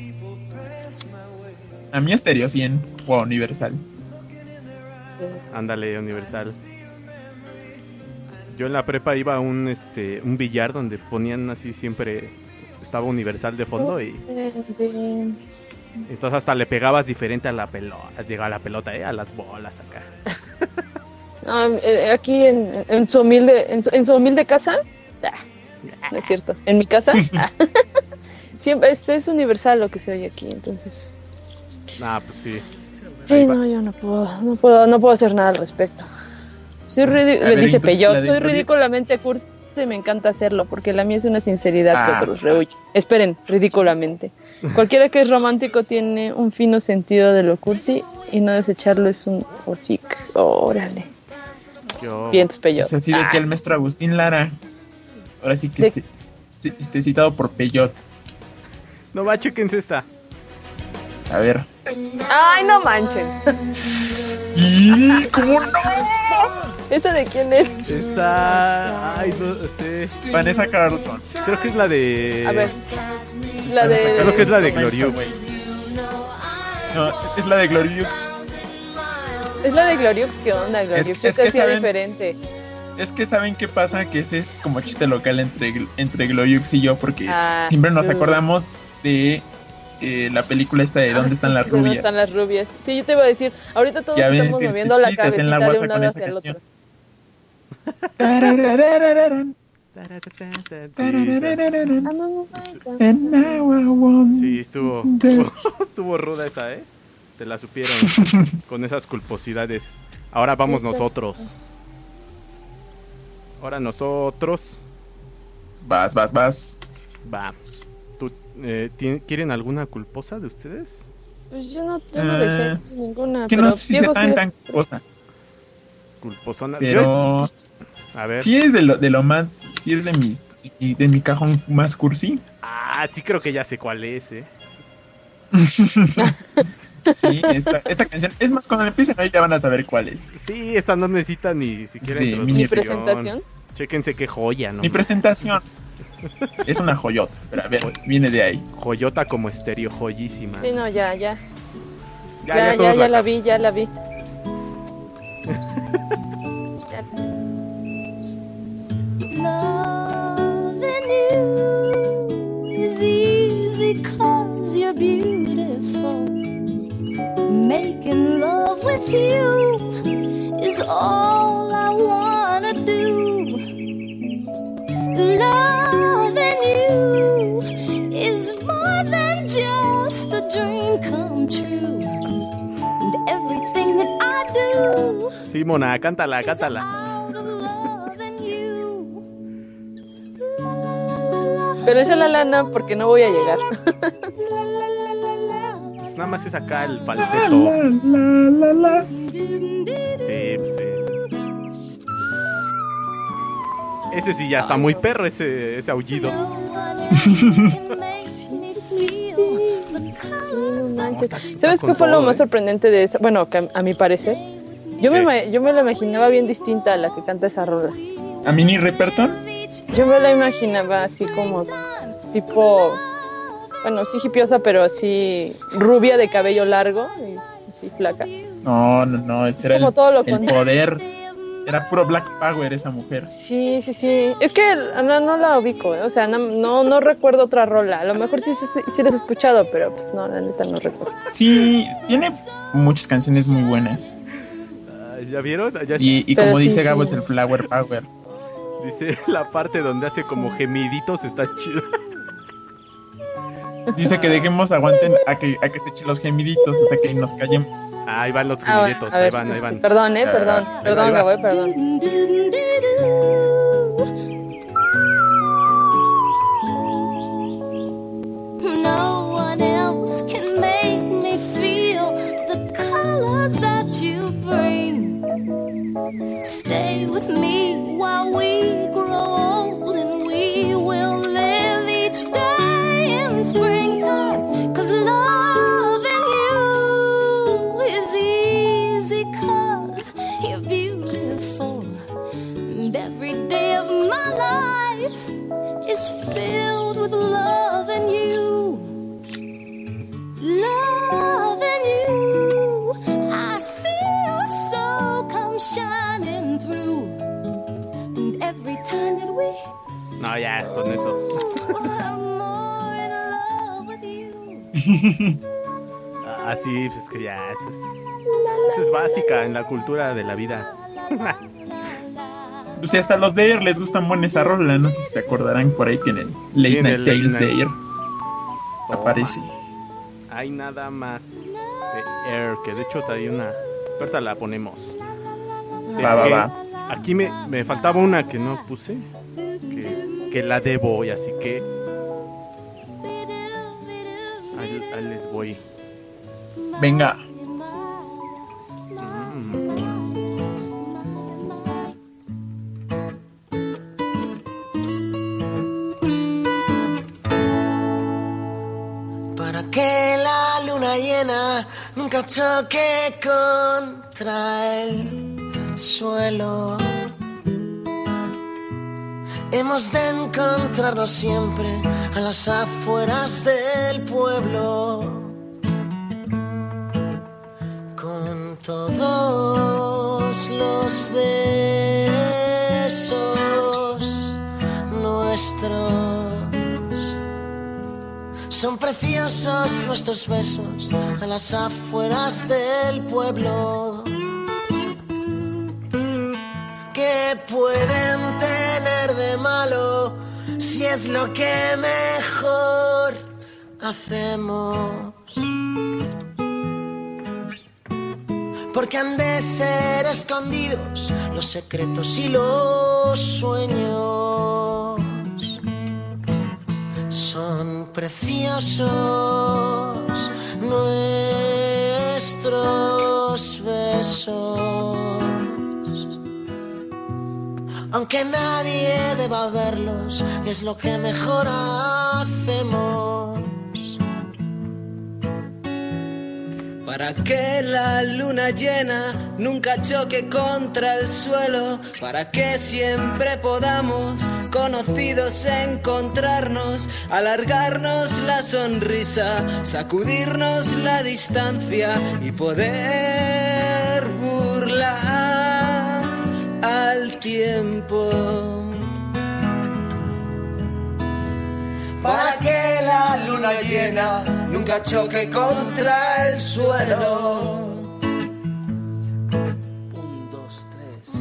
A mí Stereo 100 o a Universal. Sí. Ándale, Universal. Yo en la prepa iba a un billar donde ponían así siempre... Estaba Universal de fondo y... Mandy. Entonces hasta le pegabas diferente a la pelota, a la pelota, a las bolas acá. No, aquí en su humilde casa, no es cierto, en mi casa, siempre es universal lo que se oye aquí, entonces. Ah, pues sí. Sí, no, yo no puedo hacer nada al respecto. Soy me ver, dice entonces, Peyot, la de soy Glorious. ridículamente cursi y me encanta hacerlo, porque la mía es una sinceridad que Ah. otros rehuyen. Esperen, ridículamente. Cualquiera que es romántico tiene un fino sentido de lo cursi y no desecharlo es un hocic. Órale. Yo... Bien, Peyot. Pues así decía el maestro Agustín Lara. Ahora sí que esté citado por Peyot. No va, chéquense esta. A ver. Ay, no manchen. ¿Y cómo no? ¿Esa de quién es? Esa... Ay, no sé. Vanessa Carlton. Creo que es la de... A ver. La Creo que es de... la de Glorious. No, es la de Gloriux. Es la de Gloriux. ¿Qué onda, Gloriux? Es Es que que hacía saben- diferente. Es que ¿saben qué pasa? Que ese es como chiste local entre Gloriux y yo, porque Ah, siempre nos acordamos de la película esta de ¿Dónde están las ¿de ¿Dónde rubias? están las rubias? Sí, yo te iba a decir, ahorita todos Ya ven, estamos sí, moviendo sí, la sí, se hacen la cabecita de guasa un con lado esa hacia el canción. otro. Tarararararán, tarararararán, Ah, no. and now I want Sí, estuvo the- estuvo ruda esa, ¿eh? Se la supieron con esas culposidades. Ahora vamos Sí, está- nosotros. Ahora nosotros. Vas. Va. ¿Quieren alguna culposa de ustedes? Pues yo no dejé ninguna, Que pero no sé si sea Diego sí- tan cosa, Culposona. pero A ver. sí es de lo más, sí es de mi cajón más cursi. Ah, sí creo que ya sé cuál es, ¿eh? Sí, esta canción, es más, cuando la empiecen hoy ya van a saber cuál es. Sí, esa no necesita ni siquiera De introducción. ¿Mi presentación? Chéquense qué joya, ¿no? Mi presentación es una joyota, pero a ver, viene de ahí. Joyota como estéreo, joyísima. Sí, no, ya todos la vi, ya la vi. Loving you is easy 'cause you're beautiful. Making love with you is all I wanna do. Loving you is more than just a dream come true. And everything that I do Sí, mona, cántala. is out of loving you. Pero echa la lana porque no voy a llegar. Pues nada más es acá el La, falseto. la, la. Sí, pues sí. Ese sí ya está muy perro, ese aullido. No manches. está ¿Sabes con qué fue lo todo, más ¿eh? sorprendente de esa? Bueno, que a mi parecer, yo ¿Qué? me la imaginaba bien distinta a la que canta esa rola. A Minnie Riperton, Yo me la imaginaba así como tipo, bueno, sí hipiosa, pero así rubia de cabello largo y así flaca. no, ese Es era como todo lo el contrario. poder. Era puro Black Power esa mujer. Sí. Es que no la ubico, ¿eh? O sea, no recuerdo otra rola. A lo mejor sí las he escuchado, pero pues no, la neta no recuerdo. Sí, tiene muchas canciones muy buenas. Ah, ¿ya vieron? Ya Y Pero como sí, dice sí. Gabo, es el Flower Power. dice la parte donde hace como gemiditos está chido. Dice que dejemos, aguanten a que se echen los gemiditos, o sea que nos callemos. Ah, ahí van los Ah, bueno, gemiditos, a ver, ahí van. Perdón, ahí perdón, va. Gabo, perdón. No one Stay with me while we grow old, and we will live each day in springtime. 'Cause loving you is easy, 'cause you're beautiful. And every day of my life is filled with love and you. Loving you, I see your soul come shining through. And every time that we No, ya, con eso. I'm more in love with you. Así, pues que ya, eso es básica en la cultura de la vida. Pues hasta los de Air les gustan buena esa rola. No sé si se acordarán por ahí que en el Late Sí, en Night el Tales Late de Night. Air Toma. aparece. Hay nada más de Air, que de hecho traía una. Ahorita la ponemos. Es Va, va, que va. Aquí me faltaba una que no puse, que la debo, y así que ahí les voy. Venga. Para que la luna llena nunca choque contra el suelo. Hemos de encontrarnos siempre a las afueras del pueblo, con todos los besos nuestros. Son preciosos nuestros besos a las afueras del pueblo. ¿Qué pueden tener de malo si es lo que mejor hacemos? Porque han de ser escondidos los secretos y los sueños. Son preciosos nuestros besos, aunque nadie deba verlos, es lo que mejor hacemos. Para que la luna llena nunca choque contra el suelo, para que siempre podamos, conocidos, encontrarnos, alargarnos la sonrisa, sacudirnos la distancia y poder burlar al tiempo. Para que la luna llena nunca choque contra el suelo. 1, 2, 3.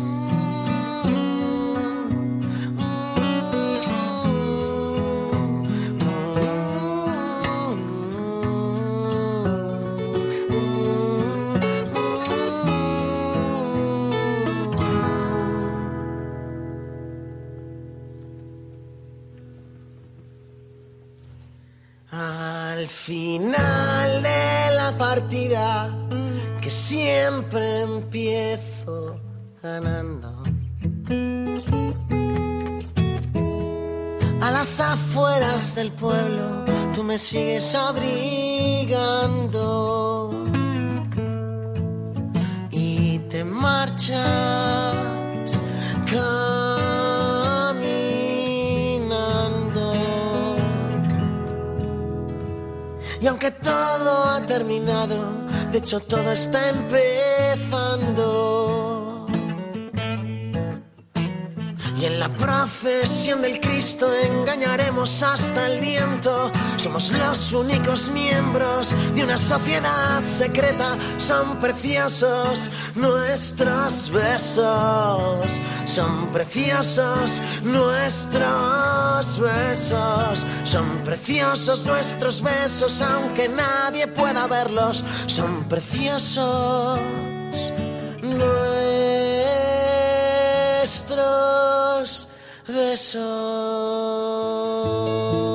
Al final de la partida, que siempre empiezo ganando, a las afueras del pueblo tú me sigues abrigando y te marchas caminando. Y aunque todo ha terminado, de hecho todo está empezando. Y en la procesión del Cristo engañaremos hasta el viento. Somos los únicos miembros de una sociedad secreta. Son preciosos nuestros besos. Son preciosos nuestros besos. Son preciosos nuestros besos, aunque nadie pueda verlos. Son preciosos nuestros besos.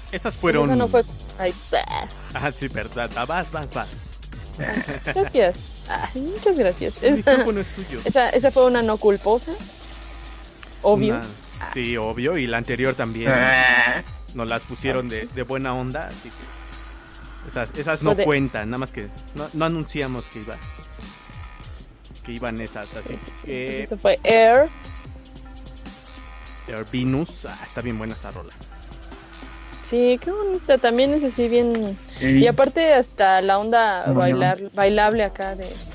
Esas fueron... Esa no fue... Ay, bah. Ah, sí, verdad. Vas. Gracias. Ay, muchas gracias. El micrófono es tuyo. Esa fue una no culposa. Obvio. Sí, obvio. Y la anterior también. Nos las pusieron de buena onda. Así que esas no cuentan. Nada más que no anunciamos que iban esas. Así que... Pues eso fue Air. Air Venus. Está bien buena esta rola. Sí, qué bonita. También es así bien... Y aparte hasta la onda bailable acá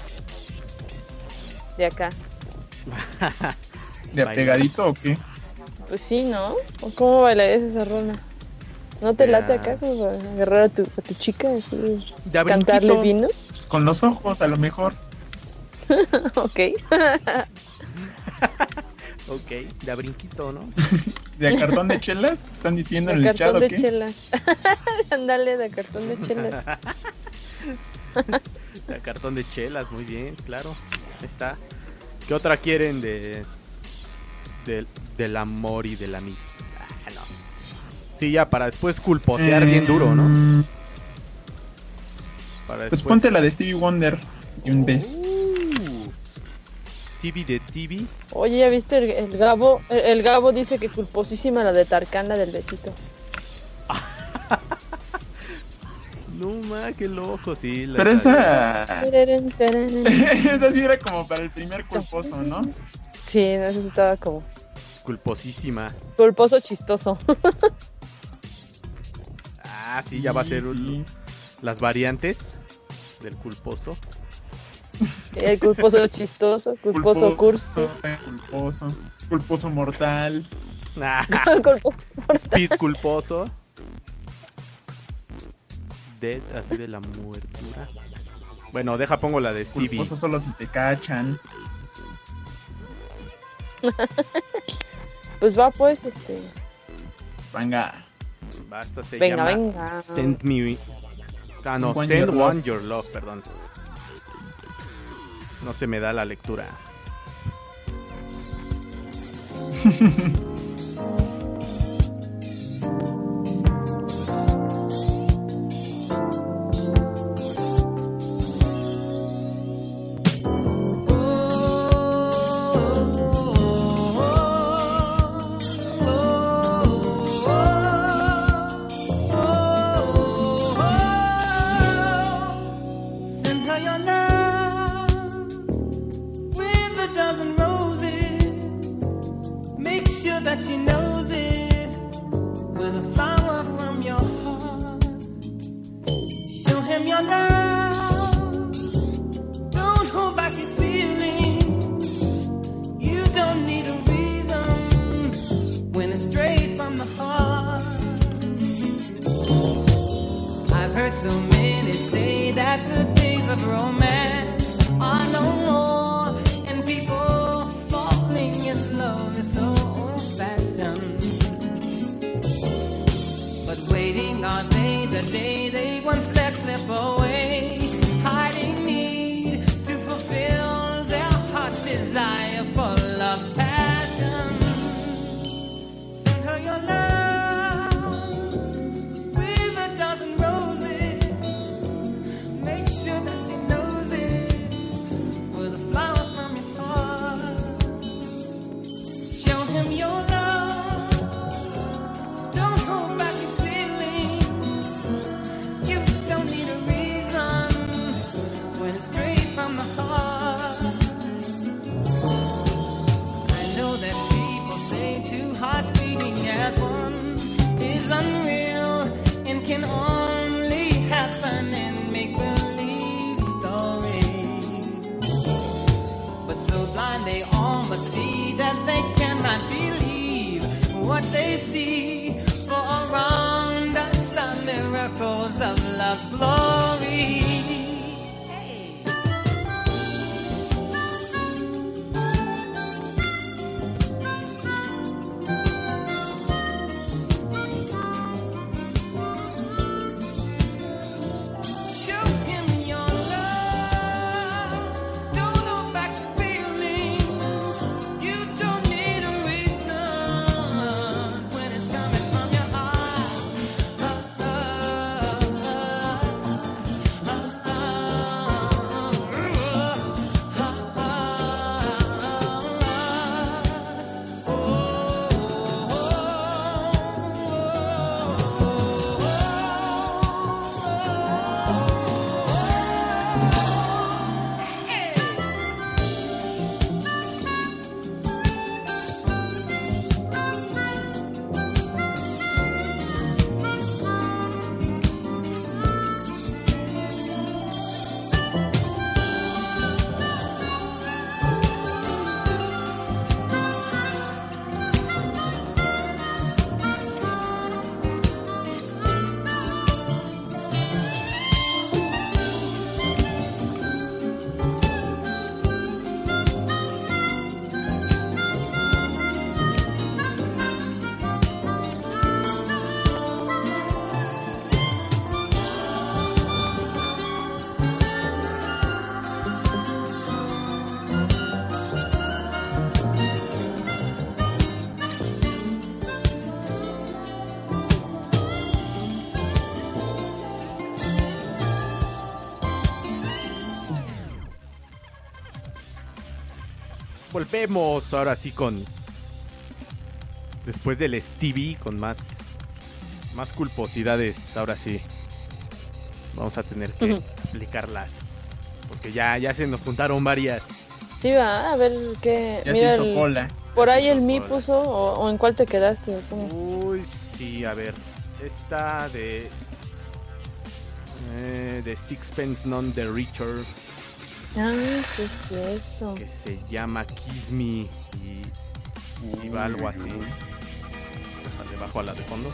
de acá. ¿De apegadito o qué? Pues sí, ¿no? ¿O cómo bailarías esa rola? ¿No te late acá como para agarrar a tu chica así, cantarle vinos? Pues con los ojos, a lo mejor. Ok. Ok, de a brinquito, ¿no? ¿De a cartón de chelas? ¿Están diciendo en De el chat o cartón qué? de chelas. Ándale, de cartón de chelas. De cartón de chelas, muy bien, claro. Ahí está. ¿Qué otra quieren del amor y de la amistad? No. Sí, ya para después culpotear bien duro, ¿no? Para Pues ponte la de Stevie Wonder y un beso. Stevie de TV. Oye, ¿ya viste el Gabo? El Gabo dice que culposísima la de Tarkan, la del besito. No, qué loco, sí. Pero esa... esa sí era como para el primer culposo, ¿no? Sí, eso estaba como... Culposísima. Culposo chistoso. Sí, ya va a ser las variantes del culposo. El culposo chistoso, culposo curso. Culposo mortal. Culposo mortal. Speed culposo. Dead, así de la muertura. Bueno, pongo la de Stevie. Culposo solo si te cachan. Pues va, pues, Venga. Basta, se venga, llama venga. Send Me... no, One Send Your One Love. Your Love, perdón. No se me da la lectura. Send her your love with a dozen roses. Make sure that she knows it with a flower from your heart. Show him your love. Don't hold back your feelings. You don't need a reason when it's straight from the heart. I've heard so many say that the days of romance are no more, and people falling in love is so old-fashioned. But waiting on the day they once let slip away, hiding need to fulfill their heart's desire for love's passion. Send her your love with a dozen roses. Make sure that she knows it with a flower from your heart. Show him your love. Don't hold back your feelings. You don't need a reason when it's straight from the heart. I know that people say two hearts beating as one is unreal and can only happen in make-believe stories. But so blind they all must be that they cannot believe what they see. For around us are miracles of love's glory. Show him your love. Don't hold back your feelings. You don't need a reason when it's coming from your heart. Oh, volvemos ahora sí con... Después del Stevie, con más culposidades, ahora sí. Vamos a tener que aplicarlas. Porque ya se nos juntaron varias. Sí, va, a ver qué. Ya Mira, se hizo cola. por ahí se hizo el Mi cola. puso, o en cuál te quedaste. ¿Cómo? Uy, sí, a ver. Esta de Sixpence None the Richer, Ah, sí es cierto. que se llama Kiss Me y va algo así. Debajo a la de fondo.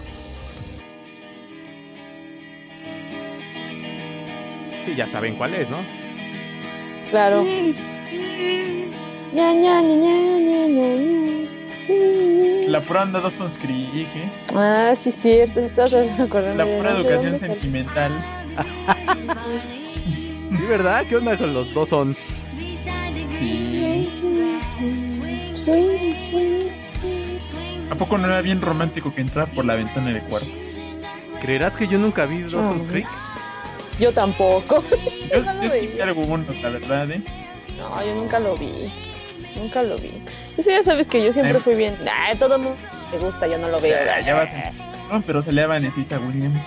Sí, ya saben cuál es, ¿no? Claro. Ña, ña, ña, ña, ña, ña, ña. La pura onda dos Sons Creek, ¿eh? Ah, sí, cierto. Estás acordando La de pura dónde educación salió. sentimental. Sí, ¿verdad? ¿Qué onda con los dos ons? Sí. Sí, sí. ¿A poco no era bien romántico que entraba por la ventana del cuarto? ¿Creerás que yo nunca vi Dawson's Creek? Yo tampoco. Yo, no lo yo sí veía. vi algunos, la verdad, ¿eh? No, yo nunca lo vi. Nunca lo vi. Y sí, ya sabes que yo siempre fui bien. Nah, todo mundo me gusta, yo no lo veo. Ya vas No, pero se le va Vanessita Williams.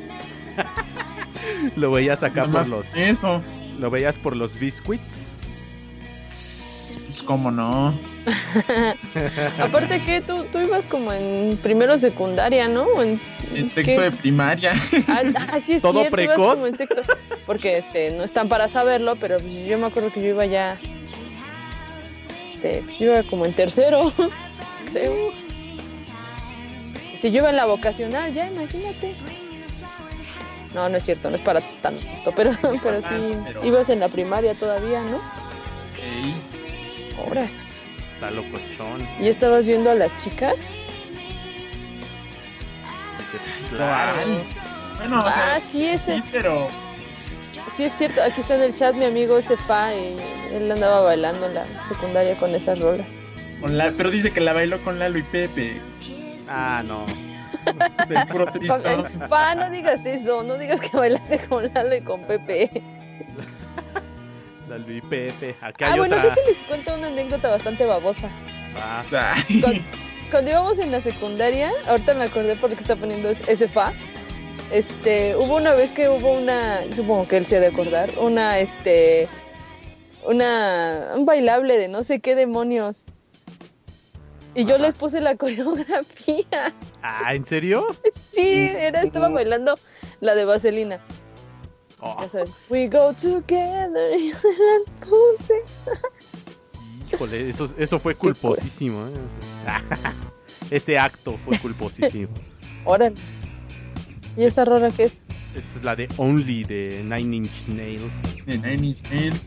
Lo veías acá Nomás por los... Eso. ¿Lo veías por los biscuits? Pues cómo no. Aparte que tú ibas como en primero secundaria, ¿no? ¿O en Sexto qué? de primaria. Ah, sí es ¿Todo cierto, ibas precoz? como en sexto. Porque no están para saberlo, pero pues, yo me acuerdo que yo iba ya. Pues, yo iba como en tercero, creo. Si yo iba en la vocacional, ya imagínate. No, no es cierto, no es para tanto, pero sí, pero- ibas en la primaria todavía, ¿no? Ey, Horas. Está locochón. ¿Y estabas viendo a las chicas? Claro. Bueno, o sea, Sí, ese. sí, pero Sí, es cierto. Aquí está en el chat mi amigo Sefa y él andaba bailando en la secundaria con esas rolas. pero dice que la bailó con Lalo y Pepe. Ah, no. Es el puro tristón. Fa, no digas eso. No digas que bailaste con Lalo y con Pepe. La Luis Pepe. Acá hay Bueno, otra. déjenles cuento una anécdota bastante babosa. Ah, Ay, Cuando íbamos en la secundaria, ahorita me acordé por lo que está poniendo ese Fa. Hubo una vez que hubo supongo que él se ha de acordar, un bailable de no sé qué demonios. Y yo les puse la coreografía. ah, ¿en serio? Sí, estaba bailando la de Vaselina. Oh, Ya sabes, we go together. Y yo se la puse. híjole, eso fue culposísimo. Ese acto fue culposísimo. Órale. ¿Y esa rola qué es? Esta es la de Only de Nine Inch Nails. de Nine Inch Nails.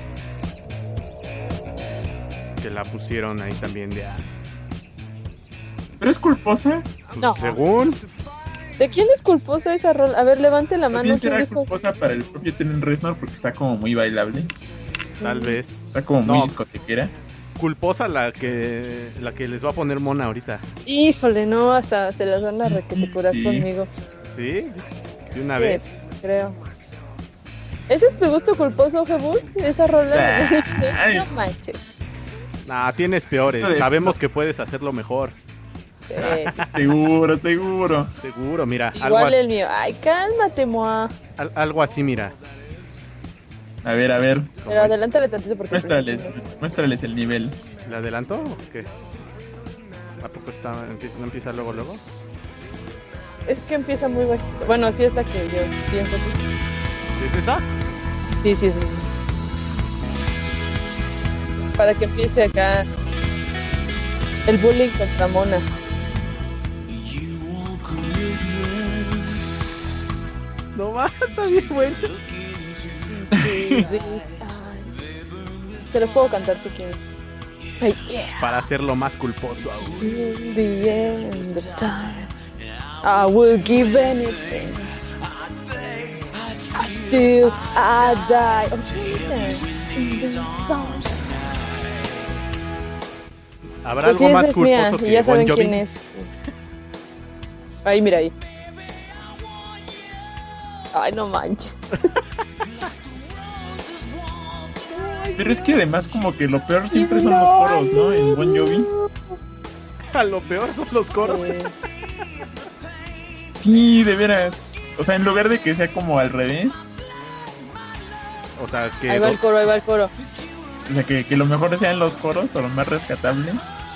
Que la pusieron ahí también de... ¿Pero es culposa? No. Según... ¿De quién es culposa esa rola? A ver, levante la mano. También ¿Quién será dijo? culposa para el propio Trent Reznor porque está como muy bailable. Tal vez. Está como muy No. discotequera. Culposa la que les va a poner Mona ahorita. Híjole, no, hasta se las van a requetecurar Sí. conmigo. ¿Sí? ¿De una Sí, vez? creo. ¿Ese es tu gusto culposo, Jebus? ¿Esa rola de Ay. Nine Inch Nails? No manches. Nah, tienes peores. Hijo de- Sabemos que puedes hacerlo mejor. Seguro, seguro. Seguro, mira. Igual el mío. Ay, cálmate, Moa. Algo así, mira. A ver. Pero adelántale tantito porque... Muéstrales el nivel. ¿Le adelanto o qué? ¿A poco no empieza luego? Es que empieza muy bajito. Bueno, sí es la que yo pienso que... ¿Es esa? Sí, sí, sí. Para que empiece acá el bullying contra Mona. No va, está bien bueno. Sí, sí. Se los puedo cantar si quieren. Ay, yeah. Para hacerlo más culposo aún. To the end of time, I will give anything. Still, I die. In the sun. ¿Habrá Pues sí, algo esa más es mía, culposo y que ya Bon saben Jovi? quién es. Ahí, mira ahí. Ay, no manches. Pero es que además como que lo peor siempre son los coros, ¿no? En Bon Jovi. A lo peor son los coros. Sí, de veras. O sea, en lugar de que sea como al revés, O sea, que Ahí va el coro, ahí va el coro. o sea, que lo mejor sean los coros o lo más rescatable.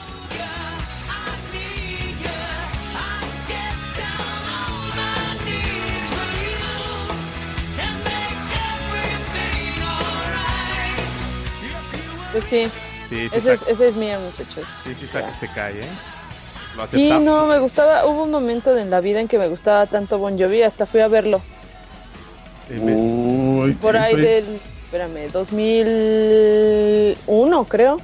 Pues sí, sí, sí, ese está, es, ese es mío, muchachos. sí, sí está que se cae, ¿eh? Lo Sí, acepta. no, me gustaba, hubo un momento en la vida en que me gustaba tanto Bon Jovi, hasta fui a verlo. Uy, Por ahí eso del, es- espérame, 2001 creo,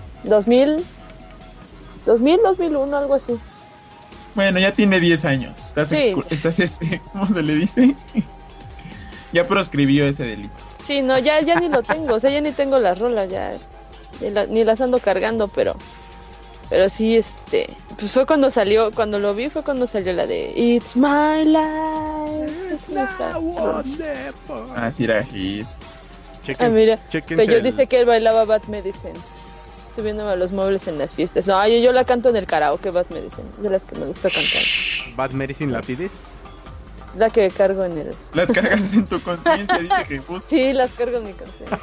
2001, algo así. Bueno, ya tiene 10 años. Estás, Sí. estás ¿cómo se le dice? Ya proscribió ese delito. Sí, no, ya ni lo tengo, o sea, ya ni tengo las rolas, ya ni las ando cargando, pero sí, pues fue cuando salió, cuando lo vi fue cuando salió la de It's My Life. Esa. Ah, sí, era hit. Ah, mira, Chéquense pero yo el- dice que él bailaba Bad Medicine, subiéndome a los muebles en las fiestas. No, yo la canto en el karaoke, Bad Medicine, de las que me gusta cantar. Bad Medicine la pides. La que cargo en el... Las cargas en tu conciencia, dice que justo. Sí, las cargo en mi conciencia.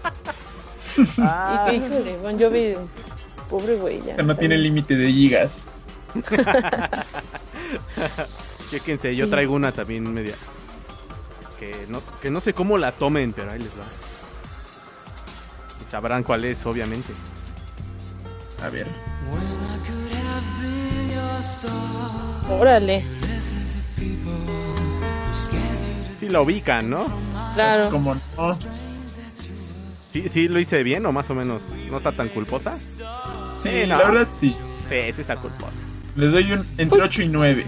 Y híjole, Bon Jovi, pobre güey, ya. O sea, no tiene límite de gigas. Chéquense, yo Sí. traigo una también media. Que no sé cómo la tomen, pero ahí les va. Y sabrán cuál es, obviamente. A ver. Órale, Sí la ubican, ¿no? claro. Como no. Sí lo hice bien o más o menos. ¿No está tan culposa? Sí, no. la verdad sí. Sí está culposa. Le doy un entre 8 y 9.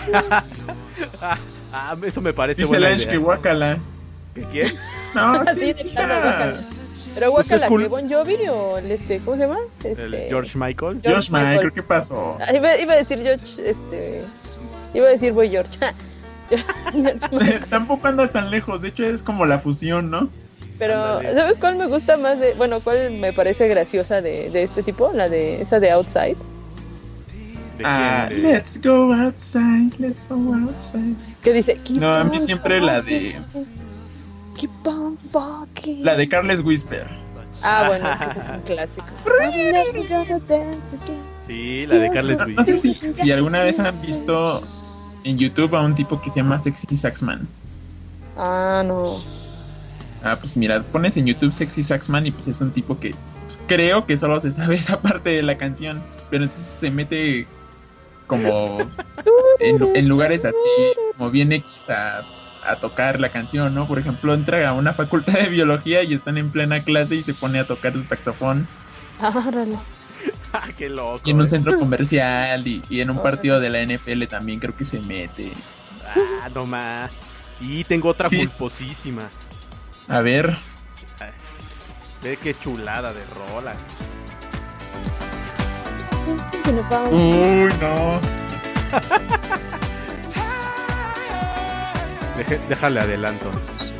Eso me parece Dice buena Lange idea. que guácala. ¿Qué quién? No, Sí, sí, de plano, guácala. está. Pero Pues es guácala, cool. que Bon Jovi o el ¿cómo se llama? El George Michael. George Michael, Michael. ¿qué pasó? Ah, iba a decir George, iba a decir Boy George. George Michael. Tampoco andas tan lejos, de hecho es como la fusión, ¿no? Pero, Ándale. ¿sabes cuál me gusta más de, bueno, cuál me parece graciosa de este tipo? Esa de Outside. ¿De Ah, quién? De- let's go outside, let's go outside. Que dice, "Keep No, a mí on siempre la de- fucking, keep on fucking". La de Carles Whisper. Ah, bueno, es que ese es un clásico. Sí, la de Carles No sé si alguna vez han visto en YouTube a un tipo que se llama Sexy Saxman. Ah, no. Ah, pues mira, pones en YouTube Sexy Saxman y pues es un tipo que creo que solo se sabe esa parte de la canción, pero entonces se mete como en lugares así, como bien X a tocar la canción, ¿no? Por ejemplo, entra a una facultad de biología y están en plena clase y se pone a tocar su saxofón. Árale. Qué loco. Y en un centro comercial y en un partido de la NFL también creo que se mete. No más. Y tengo otra Sí. pulposísima. A ver, Ve qué chulada de rola. uy, no. Déjale adelanto.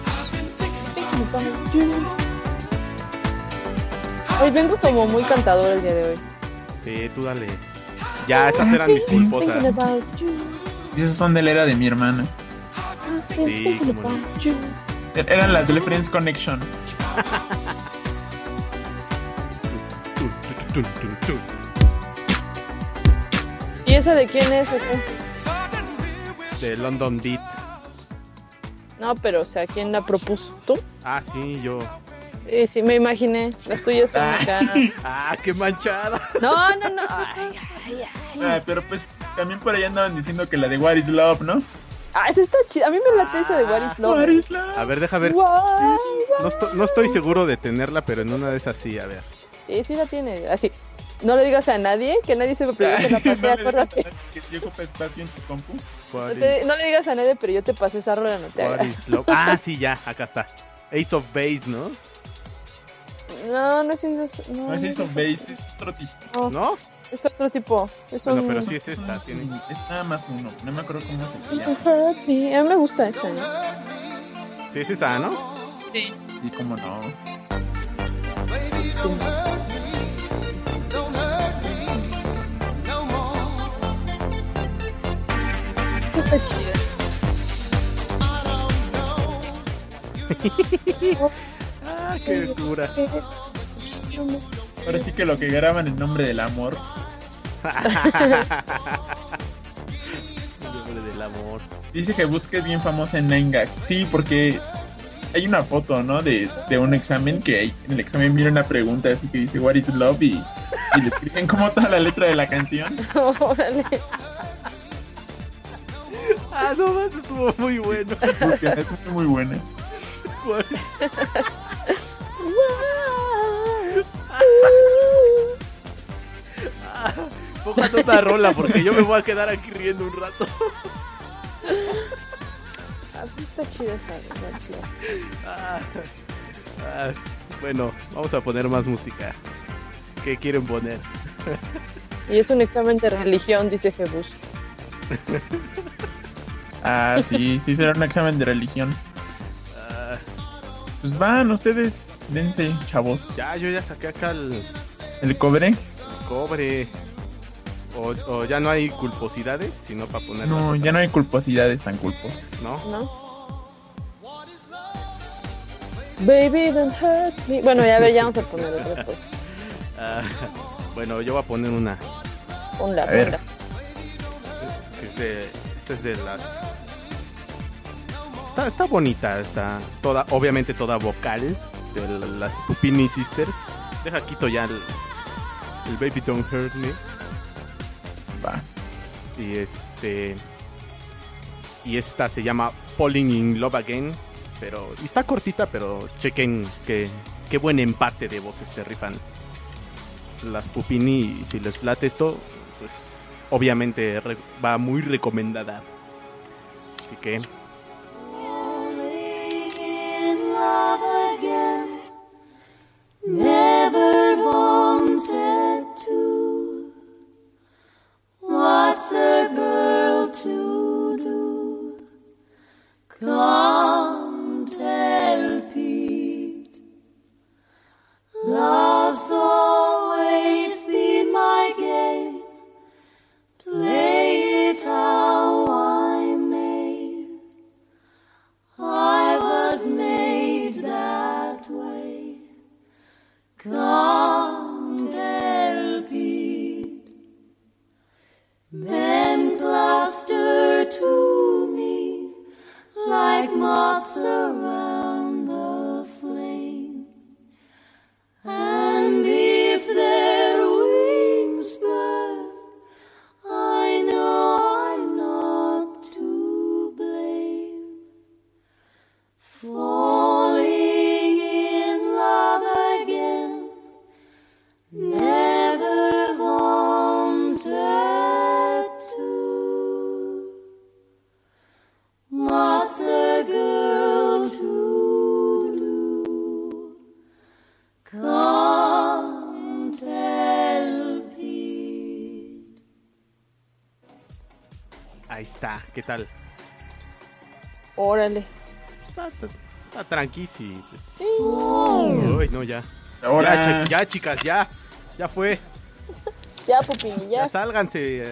Hoy vengo como muy cantador el día de hoy. Sí, tú dale. Ya, estas eran mis pulposas. Y esos son de la era de mi hermana. Sí, cómo no. Eran las del Friends Connection. Tun, tun, tun, tun. ¿Y esa de quién es? o qué? De London Beat. No, pero, o sea, ¿quién la propuso? ¿Tú? Ah, sí, yo. Sí, me imaginé. Las tuyas son acá. Qué manchada. No. Ay. Ah, pero pues también por ahí andaban diciendo que la de What is Love, ¿no? Esa está chida. A mí me late esa de What is Love. What is Love. A ver, deja ver. What? No estoy seguro de tenerla, pero en una de esas sí, a ver. Sí la tiene. Así. No le digas a nadie, que nadie sepa, pero yo te la pasé, No le acuérdate. digas a nadie que yo ocupo espacio en tu compu. What No le digas a nadie, pero yo te pasé esa rola, no te What hagas. is Love? Sí, ya, acá está. Ace of Base, ¿no? No es No es Ace of Base, es otro tipo. ¿No? Es otro tipo. Es Bueno, un... pero sí es esta. Tiene... Es nada más uno. No me acuerdo cómo se You llama. hurt me. A mí me gusta esa, ¿no? Sí es esa, ¿no? Sí. Y cómo no. Don't hurt me, don't hurt me no more. Eso está chido. Ah, qué cura. Ahora sí que lo que graban en nombre del amor. El nombre del amor. Dice que busque bien famosa en 9gag. Sí, porque hay una foto, ¿no? De un examen que en el examen viene una pregunta así que dice What is love y le escriben como toda la letra de la canción. Órale. Ah, no más, estuvo muy bueno. Búsquenla, es muy buena. Póngate una rola porque yo me voy a quedar aquí riendo un rato. Ah, pues está chida esa canción. Bueno, vamos a poner más música. ¿Qué quieren poner? Y es un examen de religión, dice Jebus. Ah, sí, sí será un examen de religión. Pues van, ustedes, dense, chavos. Ya, yo ya saqué acá el ¿El cobre? cobre. O ya no hay culposidades, sino para poner. No, ya no hay culposidades tan culposas. ¿No? ¿No? Baby, don't hurt me. Bueno, ya a ver, ya vamos a poner otra pues. Bueno, yo voy a poner una. Ponla, A ver. ponla. Que esta es de las. Está bonita, está toda, obviamente toda vocal de las Pupini Sisters. Deja quito ya el Baby Don't Hurt Me. Va. Y esta se llama Falling in Love Again. Pero. Y está cortita, pero chequen qué buen empate de voces se rifan las Pupini. Y si les late esto, pues obviamente va muy recomendada. Así que. In love again, never wanted to. What's a girl to do? Can't help it. Love's always been my game. Play it how I may. I was made that way. Can't help it. Men cluster to me like moths around the flame. And if their wings burn, I know I'm not to blame. Falling in love again, never wanted to. What's a girl to do? Can't help it. Ahí está, ¿qué tal? Órale. Está tranqui, sí. Uy, no, ya. Ahora. Ya, chicas, ya. Ya fue. Ya, Pupi, Ya ya. sálganse.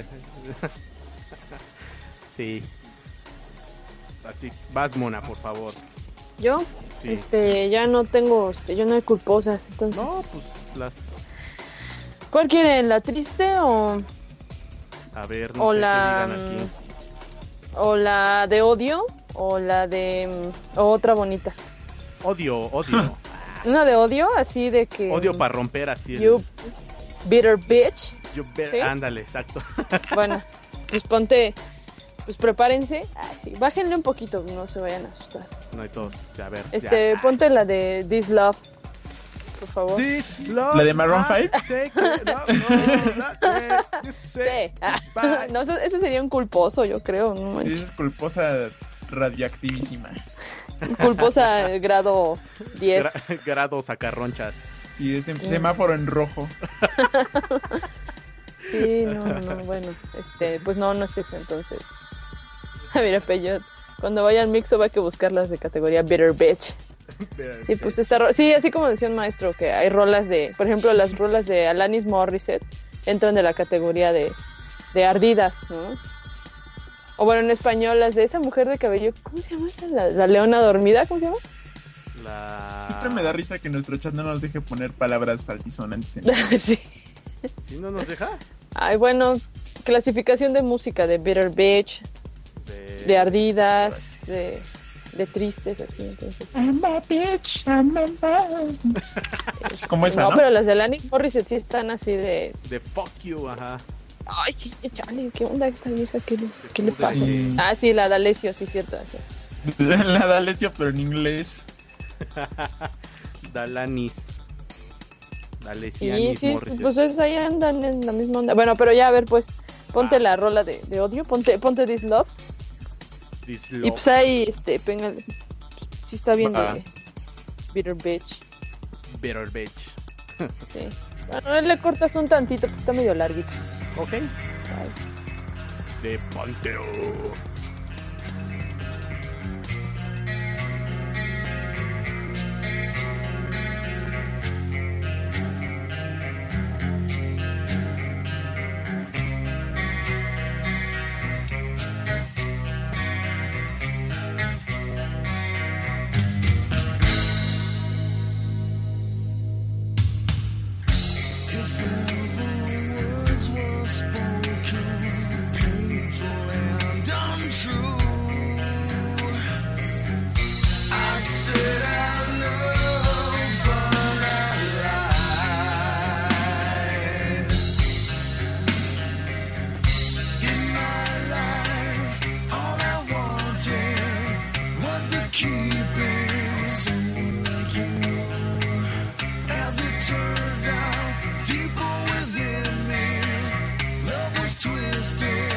Sí. Así, vas, Mona, por favor. Yo, Sí. ya no tengo, yo no hay culposas, entonces. No, pues las. ¿Cuál quieren? ¿La triste o A ver, no O sé la, qué digan aquí. o la de odio o la de o otra bonita? Odio. Una de odio, así de que Odio para romper así el. you bitter bitch. ¿Sí? ¿Sí? Ándale, exacto. Bueno, pues ponte, pues prepárense. Ay, sí, bájenle un poquito, no se vayan a asustar. No hay todos. A ver. Ponte la de This Love, por favor. ¿La de Maroon 5? Sí. No, ese sería un culposo, yo creo. No Sí, manches. es culposa radioactivísima. Culposa grado 10. Grados sacarronchas. Sí, es semáforo en rojo. Sí, no, bueno, pues no es eso, entonces. Mira, Peyot, cuando vaya al mixo va a que buscar las de categoría Bitter Bitch. Sí, pues sí, así como decía un maestro, que hay rolas de, por ejemplo, las rolas de Alanis Morissette entran de la categoría de ardidas, ¿no? O bueno, en español las de esa mujer de cabello, ¿cómo se llama esa? La leona dormida, ¿cómo se llama? Siempre me da risa que nuestro chat no nos deje poner palabras altisonantes. Sí. ¿Sí no nos deja? Ay, bueno, clasificación de música, de Bitter Bitch, de ardidas, de tristes, así, entonces. I'm a bitch, I'm a man. Es como esa, No, ¿no? pero las de Alanis Morissette sí están así de... De fuck you, ajá. Ay, sí, chale, ¿qué onda esta vieja? ¿Qué le pasa? Sí. Ah, sí, la D'Alessio, sí, cierto. Sí. La D'Alessio, pero en inglés. Dalanis. Sí, Dalesianis sí, Morissette. pues ahí andan en la misma onda. Bueno, pero ya, a ver, pues, ponte la rola de odio, ponte This Love. This Y love. pues ahí, venga, sí está bien Va. de Bitter Bitch, Bitter bitch. sí. Bueno, le cortas un tantito, porque está medio larguito. Ok. Ay. De Panteo. Words were spoken, painful and untrue. I said I love, but I lied. In my life, all I wanted was the keeping of someone like you. As it turns out, deeper within me, love was twisted.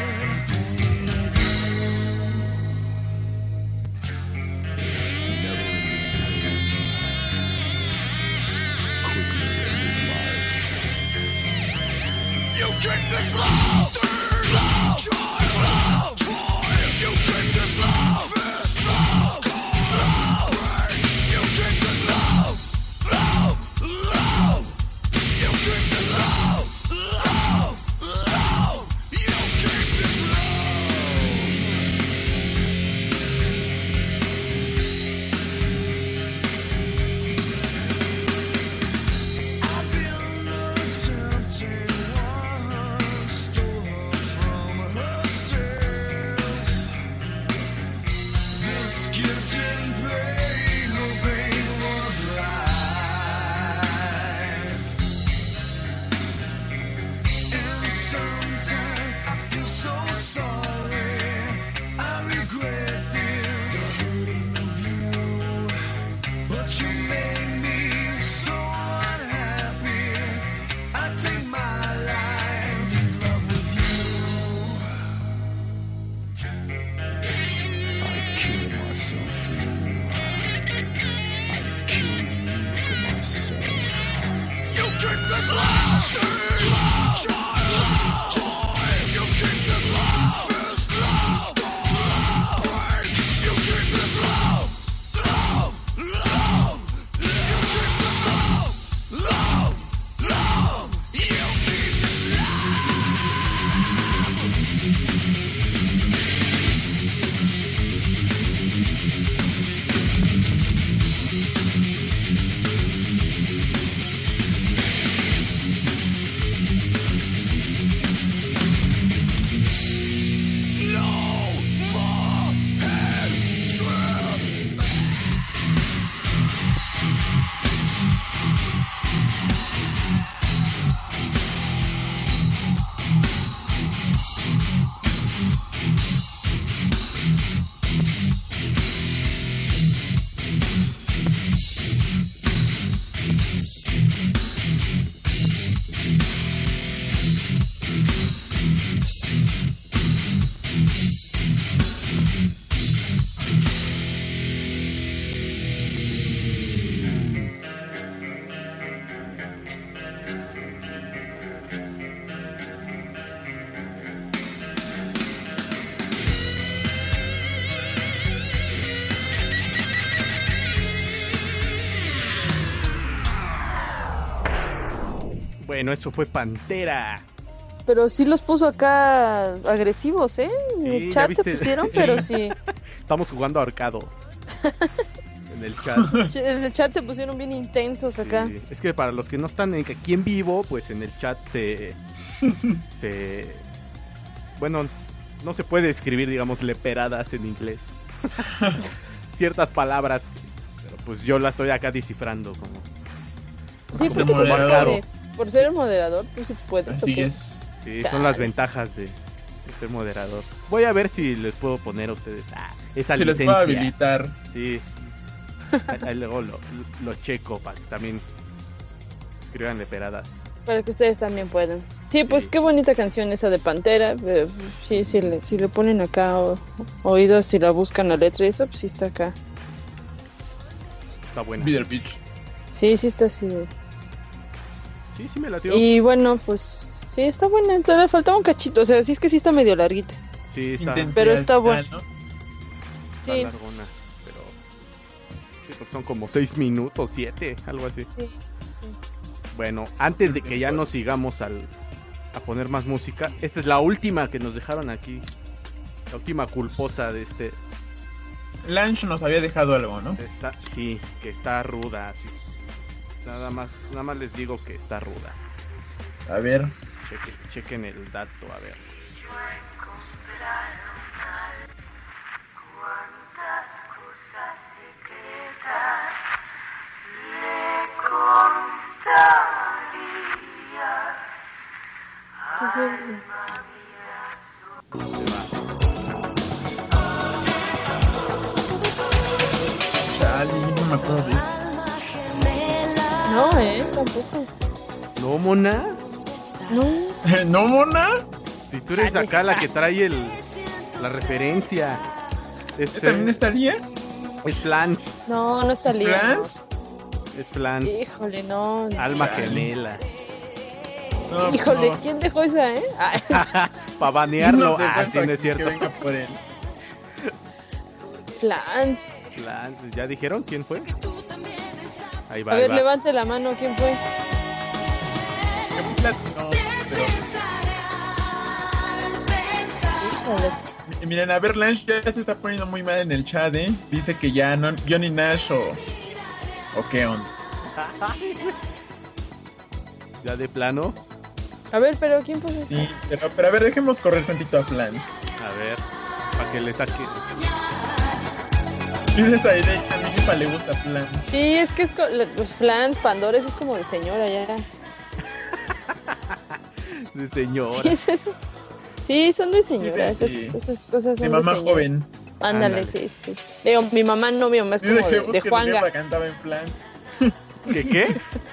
You drink this love, love, joy, love, joy. You drink this love, fist, love, love, pain. You drink this love, love, love. You drink this love, love, love. You drink this love. I've been attempting one, stole her from herself. This gift in pain, her pain was life. And sometimes I feel so sorry. I regret this hurting of you, but you make me so unhappy. I take my life and leave love with you. I'd kill myself for you. I'd kill you for myself. You drink this love, love, joy, love, joy. Bueno, eso fue Pantera. Pero sí los puso acá agresivos, ¿eh? En Sí, el ya chat se viste. pusieron, pero sí. Estamos jugando ahorcado. En el chat. En el chat se pusieron bien intensos acá. Sí, es que para los que no están aquí en vivo, pues en el chat bueno, no se puede escribir, digamos, leperadas en inglés. Ciertas palabras, pero pues yo las estoy acá descifrando como... Sí, porque tú moderador. puedes. Por ser el moderador, tú sí puedes. Así ¿ok? es. Sí, Chale. son las ventajas de ser moderador. Voy a ver si les puedo poner a ustedes esa Se les licencia. puede habilitar. Sí. Ahí luego lo checo para que también escriban leperadas. Para que ustedes también puedan. Sí, Sí. pues qué bonita canción esa de Pantera. Sí, si le ponen acá oídos, si la buscan la letra y eso, pues sí está acá. Está buena. Bitter Beach. Sí, sí está así. Sí, me latió. Y bueno, pues sí, está buena. Entonces le faltaba un cachito. O sea, sí es que sí está medio larguita. Sí, está, Intensidad Pero está al bueno. final, ¿no? está Sí. largona. Pero sí, porque son como 6 minutos, 7, algo así. Sí, sí. Bueno, antes de que ya nos sigamos a poner más música, esta es la última que nos dejaron aquí. La última culposa de este. Lange nos había dejado algo, ¿no? Sí, que está ruda. Sí. Nada más les digo que está ruda. A ver. Chequen el dato, a ver. ¿Qué es eso? Chale, no me acuerdo de eso. No, tampoco. No, mona. No. ¿No, mona? Si tú eres acá la que trae la referencia. ¿También estaría? Es Flans. No, no está lindo. ¿Flans? Es Flans. Híjole, no. Alma Chale. gemela. No, Híjole, no. ¿quién dejó esa, Ay, Para banearlo. No sé, Sí, no es que cierto. venga por él. Flans. Flans. ¿Ya dijeron quién fue? Ahí va. A ahí ver, va. levante la mano, ¿quién fue? No, pero... Híjole. Miren, a ver, Lange ya se está poniendo muy mal en el chat, ¿eh? Dice que ya no, Johnny Nash o qué onda. Ya de plano. A ver, pero ¿quién puso esa? Sí, pero a ver, dejemos correr tantito a Flans. A ver. Para que le saque. Dices a Irene, a mi jefa le gusta Flans. Sí, es que los flans, pandores, es como de señora ya. De señora. Sí, es eso. Sí, son de señora. Sí, Esas cosas son De mamá señora. joven. Ándale, Ándale. sí. Digo, mi mamá no, mi mamá es Dice como que de busque su Juanga. jefa cantaba en Flans. ¿Qué?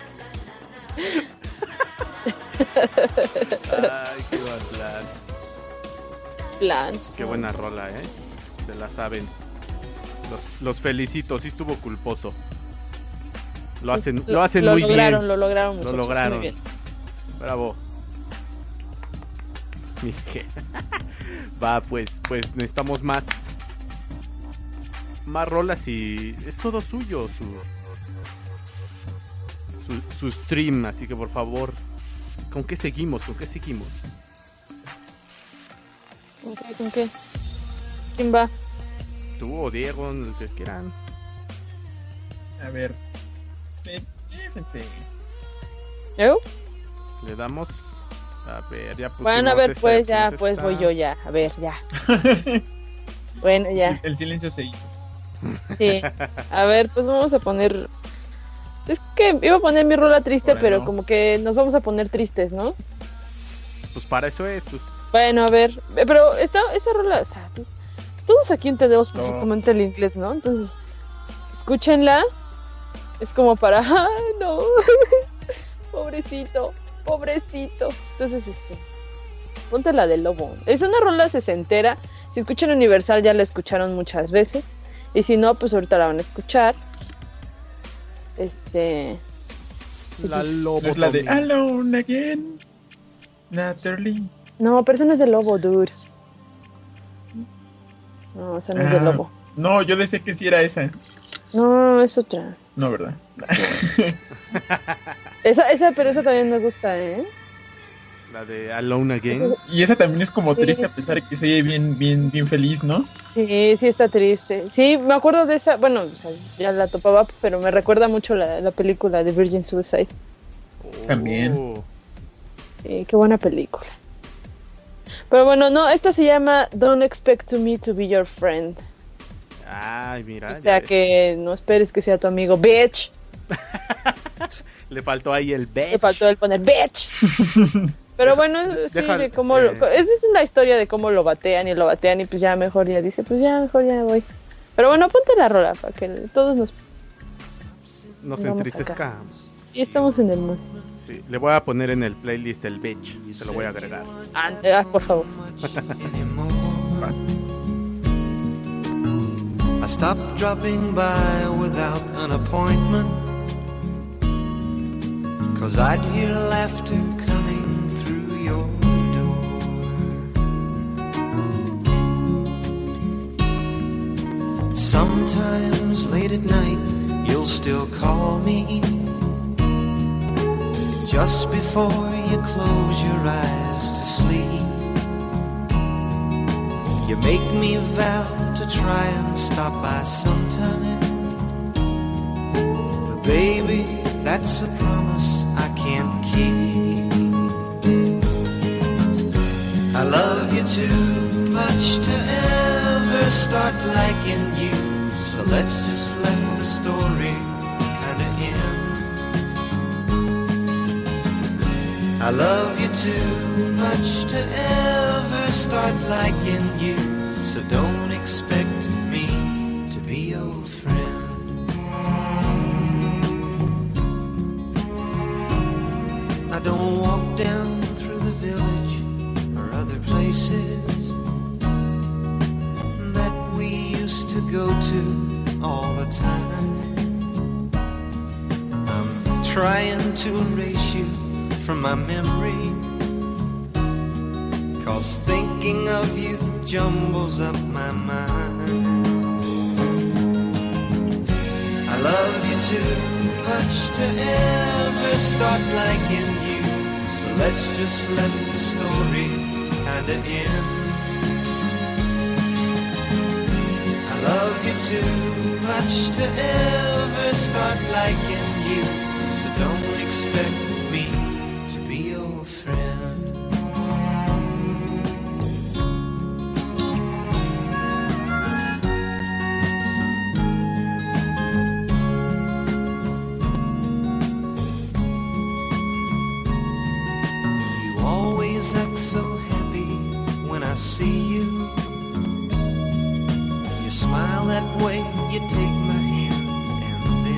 Ay, qué buen plan. Flans. Qué buena rola, Se la saben. Los felicito, sí estuvo culposo. Lo hacen muy lograron, bien. Lo lograron, Lo muchachos. lograron. Muy bien. Bravo. Va, pues necesitamos más rolas y es todo suyo su stream, así que por favor, ¿con qué seguimos? ¿Con qué? ¿Quién va? Tú o Diego, el que quieran. A ver. Fíjense. ¿Yo? Le damos. A ver, ya pusimos Bueno, a ver, esta, pues ya, pusimos pues esta. voy yo ya. A ver, ya. Bueno, ya. El silencio se hizo. Sí. A ver, pues vamos a poner... Es que iba a poner mi rola triste, Bueno. pero como que nos vamos a poner tristes, ¿no? Pues para eso es, pues. Bueno, a ver. Pero esa rola, o sea, todos aquí entendemos No. perfectamente el inglés, ¿no? Entonces, escúchenla. Es como para... ¡Ay, no! Pobrecito. Entonces, ponte la del lobo. Es una rola sesentera. Si escuchan Universal ya la escucharon muchas veces. Y si no, pues ahorita la van a escuchar. La lobo. Es la de Alone Again. Natalie. No, pero esa no es de lobo, dude. No, esa no es de lobo. No, yo decía que sí era esa. No, es otra. No, ¿verdad? Pero esa también me gusta, ¿eh? La de Alone Again. Y esa también es como triste a pesar de que se oye bien feliz, ¿no? Sí, sí está triste. Sí, me acuerdo de esa, bueno, o sea, ya la topaba, pero me recuerda mucho la película de Virgin Suicide. También. Sí, qué buena película. Pero bueno, no, esta se llama Don't Expect Me to Be Your Friend. Ay, mira. O sea que no esperes que sea tu amigo, bitch. Le faltó ahí el bitch. Le faltó el poner bitch. Pero bueno, sí, de cómo esa es la historia de cómo lo batean y pues ya mejor ya dice, pues ya mejor ya voy. Pero bueno, ponte la rola para que todos nos entristezcamos. Y estamos en el mood. Sí, le voy a poner en el playlist el bitch, se lo voy a agregar. Por favor. I stopped dropping by without an appointment, 'cause I'd hear laughter coming through your door. Sometimes late at night you'll still call me, just before you close your eyes to sleep. You make me vow to try and stop by sometime, but baby, that's a promise I can't keep. I love you too much to ever start liking you, so let's just let the story kinda end. I love you too much to ever start liking you, so don't expect me to be your friend. I don't walk down through the village or other places that we used to go to all the time. I'm trying to erase you from my memory, 'cause thinking of you jumbles up my mind. I love you too much to ever start liking you, so let's just let the story kinda end. I love you too much to ever start liking you, so don't expect me to be your friend. You always act so happy when I see you. You smile that way, you take my hand, and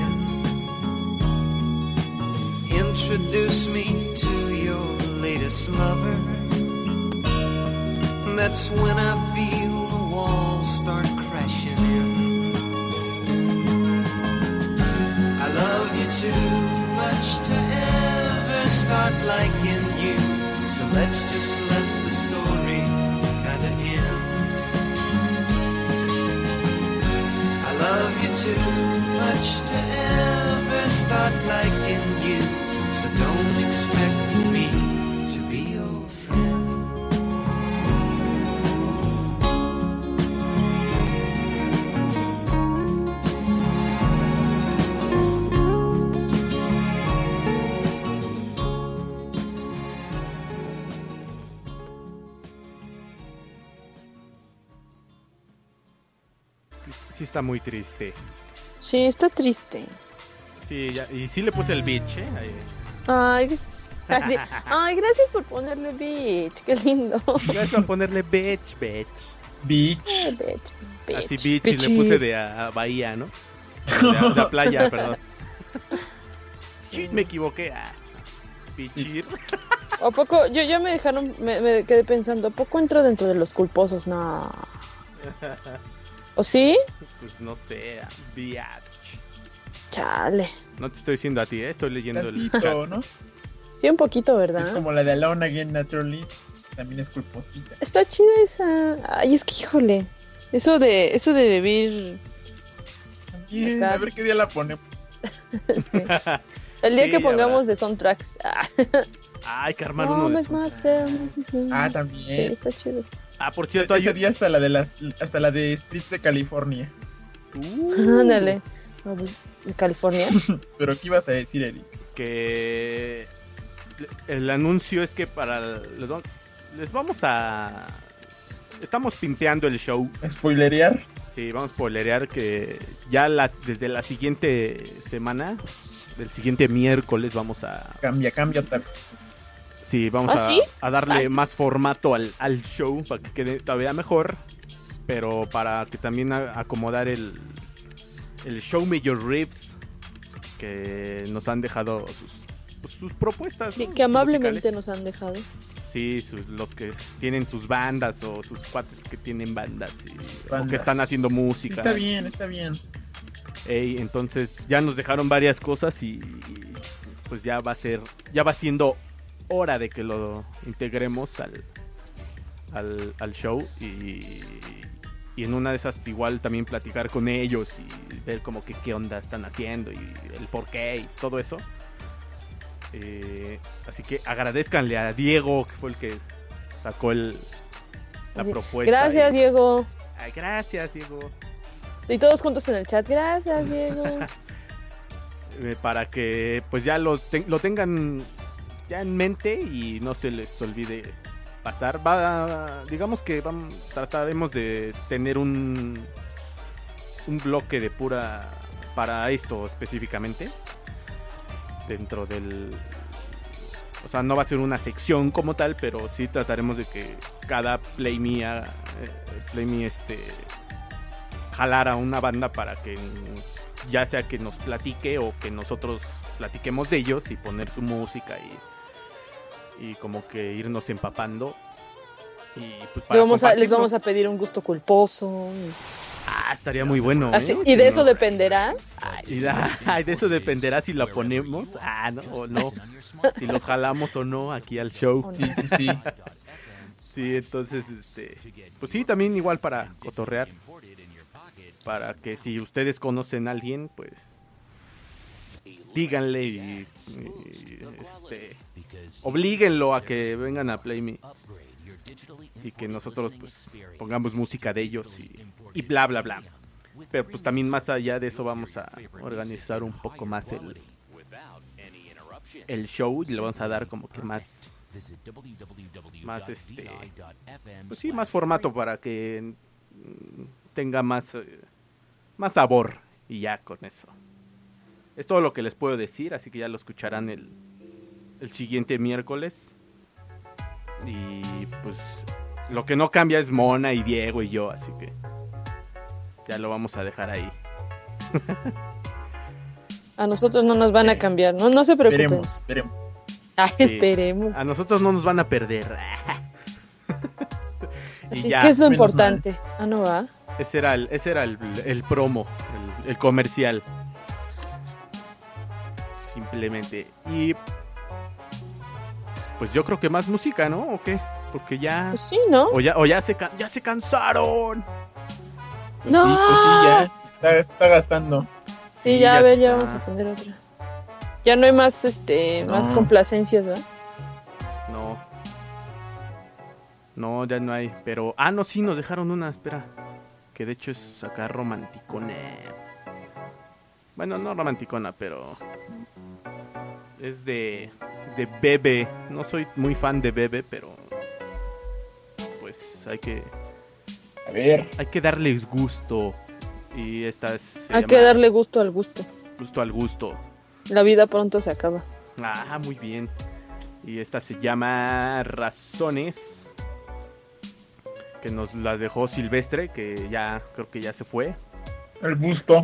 then introduce me to your latest lover. That's when I feel the walls start crashing in. I love you too much to ever start liking you, so let's just let the story kinda end. I love you too much to ever start liking you, so don't expect me to be your friend. Sí está muy triste. Sí, está triste. Sí, y sí le puse el bitch, ¿eh? Ay, gracias por ponerle bitch, qué lindo. Gracias por ponerle bitch. Bitch. Así bitch y le puse de a Bahía, ¿no? De a playa, perdón. Sí. Me equivoqué. Bichir. ¿A poco? Yo ya me dejaron, me quedé pensando, ¿a poco entro dentro de los culposos? No. ¿O sí? Pues no sé, biatch. Chale. No te estoy diciendo a ti, estoy leyendo Tantito, el chat. ¿no? Sí, un poquito, ¿verdad? Es como la de Alone Again Naturally, también es culposita. Está chida esa. Ay, es que híjole. Eso de vivir. Bien, a ver qué día la ponemos. Sí. El día Sí, que pongamos habrá. de soundtracks. Ay, que armar No, uno de me esos. más. Ah, también. Sí, está chido. Ah, por cierto, hay Ese día hasta la de Streets de California. Ándale. No, pues, en California. Pero ¿qué ibas a decir, Eric? que el anuncio es que les vamos a... Estamos pimpeando el show. ¿Spoilerear? Sí, vamos a spoilerear que ya desde la siguiente semana, del siguiente miércoles, vamos a... Cambia tal. Sí, vamos ¿Ah, a, sí? a darle Ah, sí. más formato al show para que quede todavía mejor, pero para que también acomodar el show Major Riffs que nos han dejado sus propuestas. Sí, ¿no? que amablemente musicales. nos han dejado. Sí, los que tienen sus bandas o sus cuates que tienen bandas, o Bandas. que están haciendo música. Sí, está bien, está bien. Entonces ya nos dejaron varias cosas y pues ya va siendo hora de que lo integremos al show y en una de esas igual también platicar con ellos y ver como que qué onda están haciendo y el por qué y todo eso. Así que agradezcanle a Diego, que fue el que sacó la Oye, propuesta. Gracias, Diego. Ay, gracias, Diego. Y todos juntos en el chat. Gracias, Diego. Para que pues ya lo tengan ya en mente y no se les olvide pasar. Digamos que trataremos de tener un bloque de pura para esto específicamente dentro del, o sea, no va a ser una sección como tal, pero sí trataremos de que cada Play Me jalara una banda para que ya sea que nos platique o que nosotros platiquemos de ellos y poner su música y como que irnos empapando y pues para Les vamos a pedir un gusto culposo. estaría muy bueno, Así, ¿eh? y de Que eso nos- dependerá. de eso dependerá si lo ponemos no o no, si los jalamos o no aquí al show. ¿O no? Sí, sí, sí. Sí, entonces, pues sí, también igual para cotorrear. Para que si ustedes conocen a alguien, pues díganle y oblíguenlo a que vengan a Play Me. Y que nosotros pues pongamos música de ellos y bla bla bla. Pero pues también más allá de eso vamos a organizar un poco más el show y le vamos a dar como que más pues sí, más formato para que tenga más sabor y ya con eso. Es todo lo que les puedo decir, así que ya lo escucharán el siguiente miércoles. Y pues lo que no cambia es Mona y Diego y yo, así que ya lo vamos a dejar ahí. A nosotros no nos van a cambiar, no se preocupen. Veremos. Ay, Sí. esperemos. A nosotros no nos van a perder. Y Así ya, que es lo menos importante. Ah, no va. ese era el promo, el comercial. Simplemente. Y pues yo creo que más música, ¿no? ¿O qué? Porque ya Pues sí, ¿no? o ya se cansaron. Pues No. sí, pues sí, ya está gastando. Sí, ya a ver, ya está. vamos a poner otra. Ya no hay más, más No. complacencias, ¿verdad? No, ya no hay. Pero, no, sí, nos dejaron una, espera. Que de hecho es acá romanticona. Bueno, no romanticona, pero es de Bebe. No soy muy fan de Bebe, pero pues hay que A ver. darles gusto. Y esta se Hay llama que darle gusto al gusto. Gusto al gusto. La vida pronto se acaba. Muy bien. Y esta se llama Razones. Que nos las dejó Silvestre, que ya creo que ya se fue. El busto.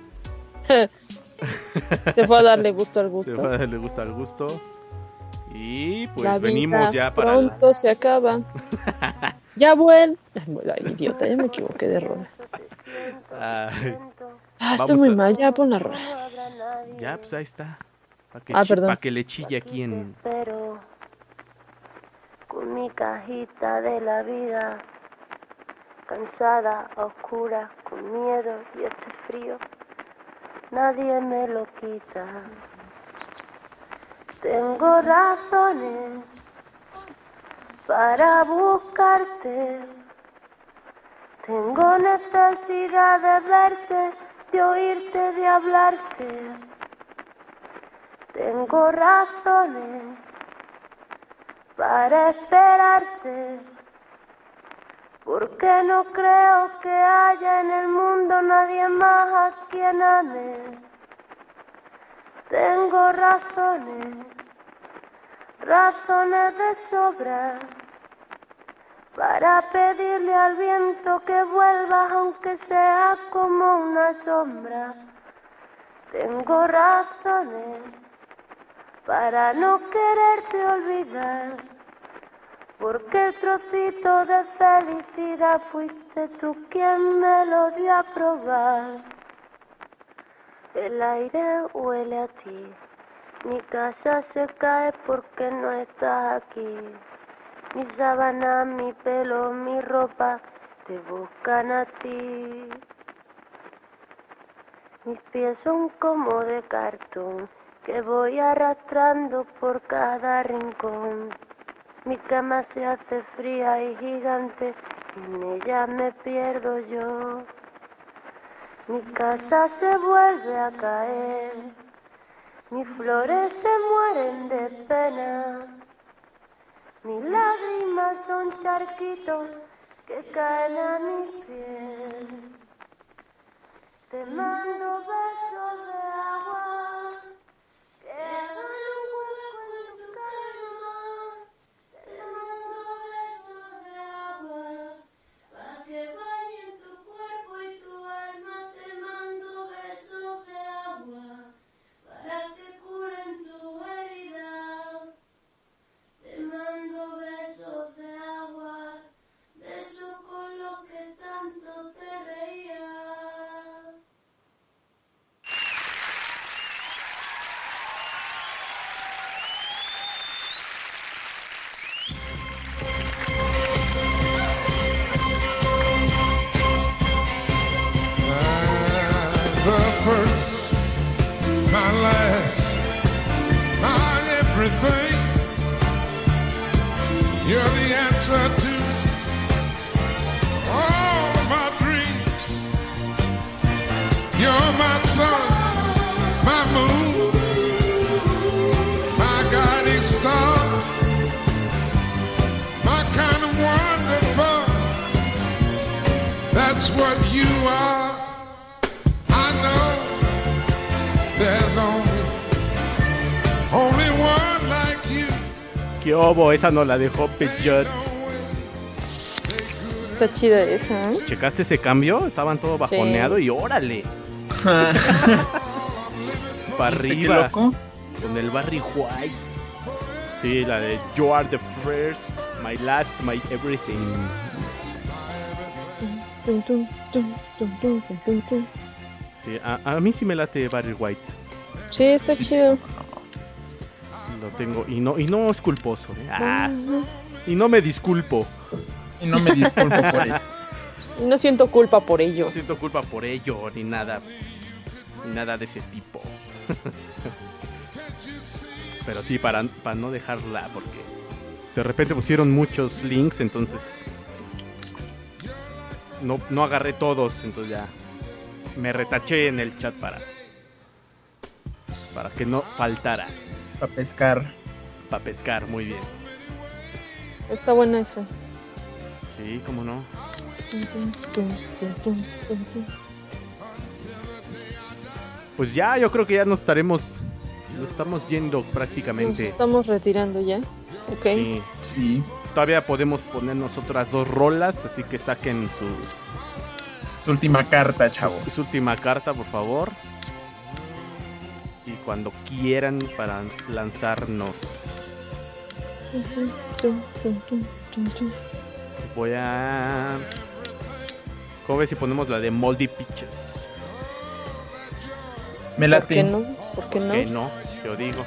Se fue a darle gusto al Se gusto. fue a darle gusto al gusto. Y pues La venimos vida ya para pronto se acaba. Ya vuelve. Ay, idiota, ya me equivoqué de rola. Ay, Estoy Vamos muy a- mal, ya pon la rola. ya, pues ahí está. Perdón. Para que le chille aquí en... Pero con mi cajita de la vida, cansada, oscura, con miedo y este frío, nadie me lo quita. Tengo razones para buscarte. Tengo necesidad de verte, de oírte, de hablarte. Tengo razones para esperarte, porque no creo que haya en el mundo nadie más a quien ame. Tengo razones de sobra, para pedirle al viento que vuelvas aunque sea como una sombra. Tengo razones para no quererte olvidar, porque el trocito de felicidad fuiste tú quien me lo dio a probar. El aire huele a ti, mi casa se cae porque no estás aquí. Mi sábana, mi pelo, mi ropa te buscan a ti. Mis pies son como de cartón que voy arrastrando por cada rincón. Mi cama se hace fría y gigante, en ella me pierdo yo. Mi casa se vuelve a caer, mis flores se mueren de pena. Mis lágrimas son charquitos que caen a mis pies. Te mando besos de agua que hagan un hueco en tu cama. Te mando besos de agua pa' que bañen tu cuerpo y tu alma. Te mando besos de agua para que curen tu herida. Te mando besos de agua, de eso con lo que tanto te reías. The first, my last, my everything. You're the answer to all my dreams. You're my sun, my moon, my guiding star, my kind of wonderful. That's what you are. I know there's only one like you. ¿Qué obo? Esa no la dejó Pidgeot. Está chida esa, ¿eh? ¿Checaste ese cambio? Estaban todo bajoneado Sí. y órale. Para ¿Viste qué arriba. loco? Con el Barry White. Sí, la de You are the first, my last, my everything. Tum, tum, tum, tum, tum, tum, tum, tum. Sí, a mí sí me late Barry White. Sí, está chido. Lo tengo y no es culposo. Y no me disculpo. Y no me disculpo por eso. No siento culpa por ello. No siento culpa por ello ni nada de ese tipo. Pero sí, para no dejarla, porque de repente pusieron muchos links, entonces no agarré todos, entonces ya me retaché en el chat para que no faltara. Para pescar. Para pescar, muy bien. Está buena esa. Sí, cómo no. Tum, tum, tum, tum, tum, tum, tum. Pues ya, yo creo que ya nos estamos yendo Nos prácticamente. estamos retirando ya. Ok. Sí. Sí. Todavía podemos ponernos otras 2 rolas, así que saquen Su última carta, chavos. su última carta, por favor. Y cuando quieran para lanzarnos. Tum, tum, tum, tum, tum. Voy a... ¿Cómo ves si ponemos la de Moldy Peaches? Me ¿Por late. qué no? ¿Por qué no? Que no, yo digo.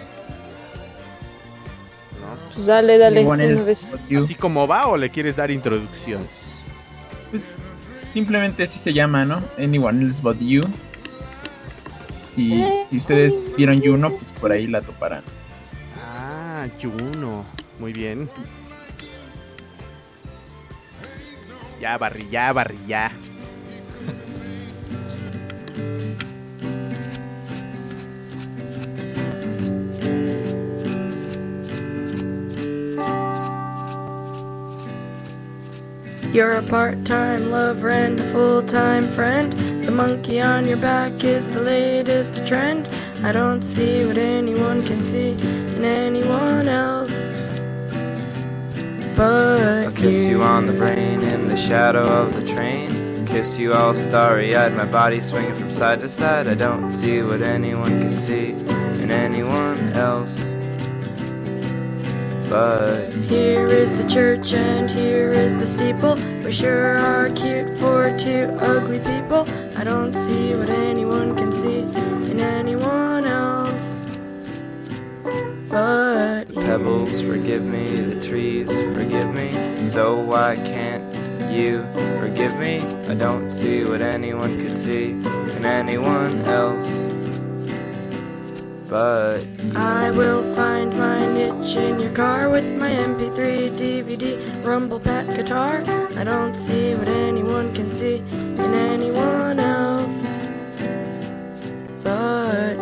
¿No? Pues dale, una Anyone else vez. but you. ¿Así como va o le quieres dar introducción? Pues simplemente así se llama, ¿no? Anyone else but you. Si ustedes vieron Juno, pues por ahí la toparán. Juno. Muy bien. Ya, Barry, ya. You're a part-time lover and a full-time friend. The monkey on your back is the latest trend. I don't see what anyone can see in anyone else but I'll kiss you on the brain in the shadow of the train. Kiss you all starry-eyed, my body swinging from side to side. I don't see what anyone can see in anyone else but here is the church and here is the steeple. We sure are cute for two ugly people. I don't see what anyone can see in anyone else but the pebbles forgive me, the trees forgive me. So why can't you forgive me? I don't see what anyone could see in anyone else but I will find my niche in your car with my MP3, DVD, rumble pack guitar. I don't see what anyone can see in anyone else but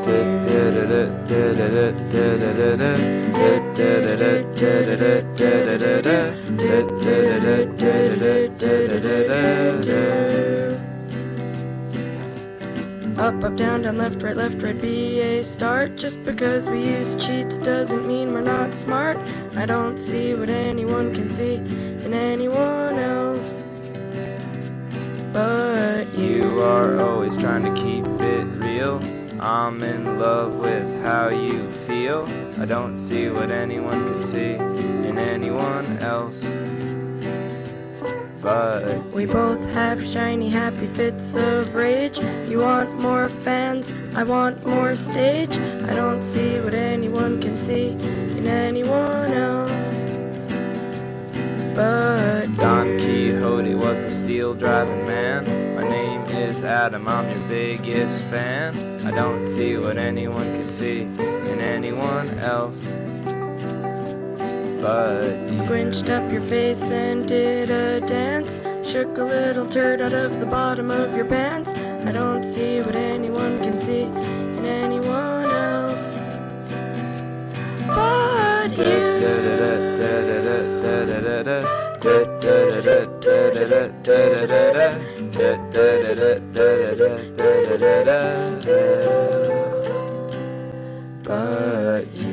up, down, left, right, be a start. Just because we use cheats doesn't mean we're not smart. I don't see what anyone can see in anyone else but you are always trying to keep it real. I'm in love with how you feel. I don't see what anyone can see in anyone else but we both have shiny happy fits of rage. You want more fans, I want more stage. I don't see what anyone can see in anyone else but Don Quixote was a steel driving man. My name is Adam, I'm your biggest fan. I don't see what anyone can see in anyone else but squinched up your face and did a dance. Shook a little turd out of the bottom of your pants. I don't see what anyone can see in anyone else but you. But you.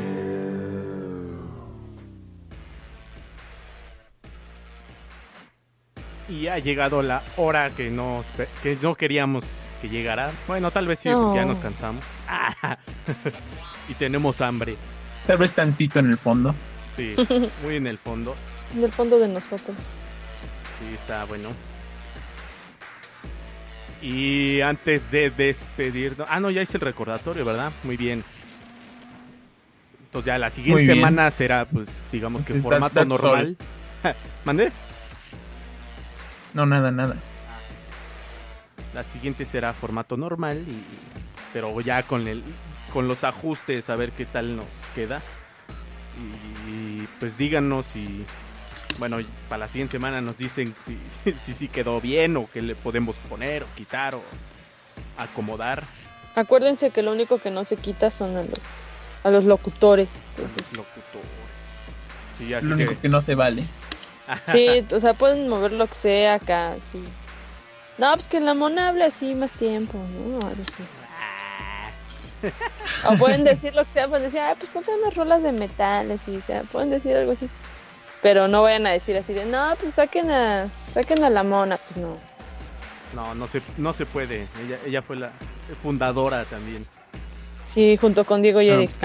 Y ha llegado la hora que no queríamos que llegara. Bueno, tal vez sí, porque ya nos cansamos. Y tenemos hambre. Tal vez tantito en el fondo. Sí, muy en el fondo. En el fondo de nosotros. Sí, está bueno. Y antes de despedirnos... no, ya hice el recordatorio, ¿verdad? Muy bien. Entonces ya la siguiente semana será, pues, digamos que formato normal. ¿Mandé? No, nada. La siguiente será formato normal, pero ya con los ajustes, a ver qué tal nos queda. Y pues díganos si... Bueno, para la siguiente semana nos dicen si quedó bien o qué le podemos poner o quitar o acomodar. Acuérdense que lo único que no se quita son a los locutores. Entonces... Los locutores. Sí, así lo único que no se vale. Sí, o sea, pueden mover lo que sea acá, sí. No, pues que la mona hable así más tiempo, ¿no? Algo así. O pueden decir lo que sea, pueden decir, pues ponte unas rolas de metal, así, o sea, pueden decir algo así. Pero no vayan a decir así de, no, pues saquen a la mona, pues no. No se puede. Ella fue la fundadora también. Sí, junto con Diego y Eric.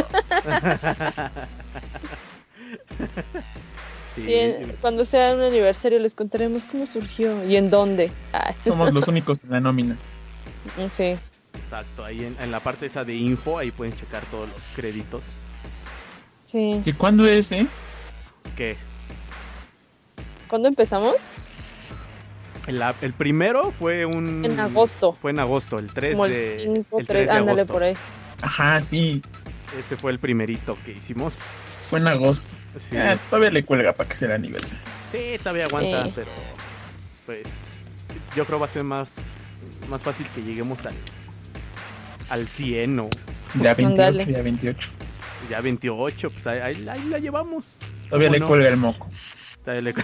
Sí. Bien, cuando sea un aniversario les contaremos cómo surgió y en dónde. Somos los únicos en la nómina. Sí. Exacto, ahí en la parte esa de info, ahí pueden checar todos los créditos. Sí. ¿Y cuándo es, ¿Qué? ¿Cuándo empezamos? El primero fue en agosto. Fue en agosto, el 3 como el de 5, el 3, ándale agosto. Por ahí. Ajá, sí. Ese fue el primerito que hicimos. Fue en agosto. Sí, Todavía le cuelga para que sea el aniversario. sí, todavía aguanta, pero pues yo creo va a ser más fácil que lleguemos al 100 o Ya 28, Ándale. ya 28. ya 28, pues ahí la llevamos. Todavía ¿Cómo le no? cuelga el moco. Todavía le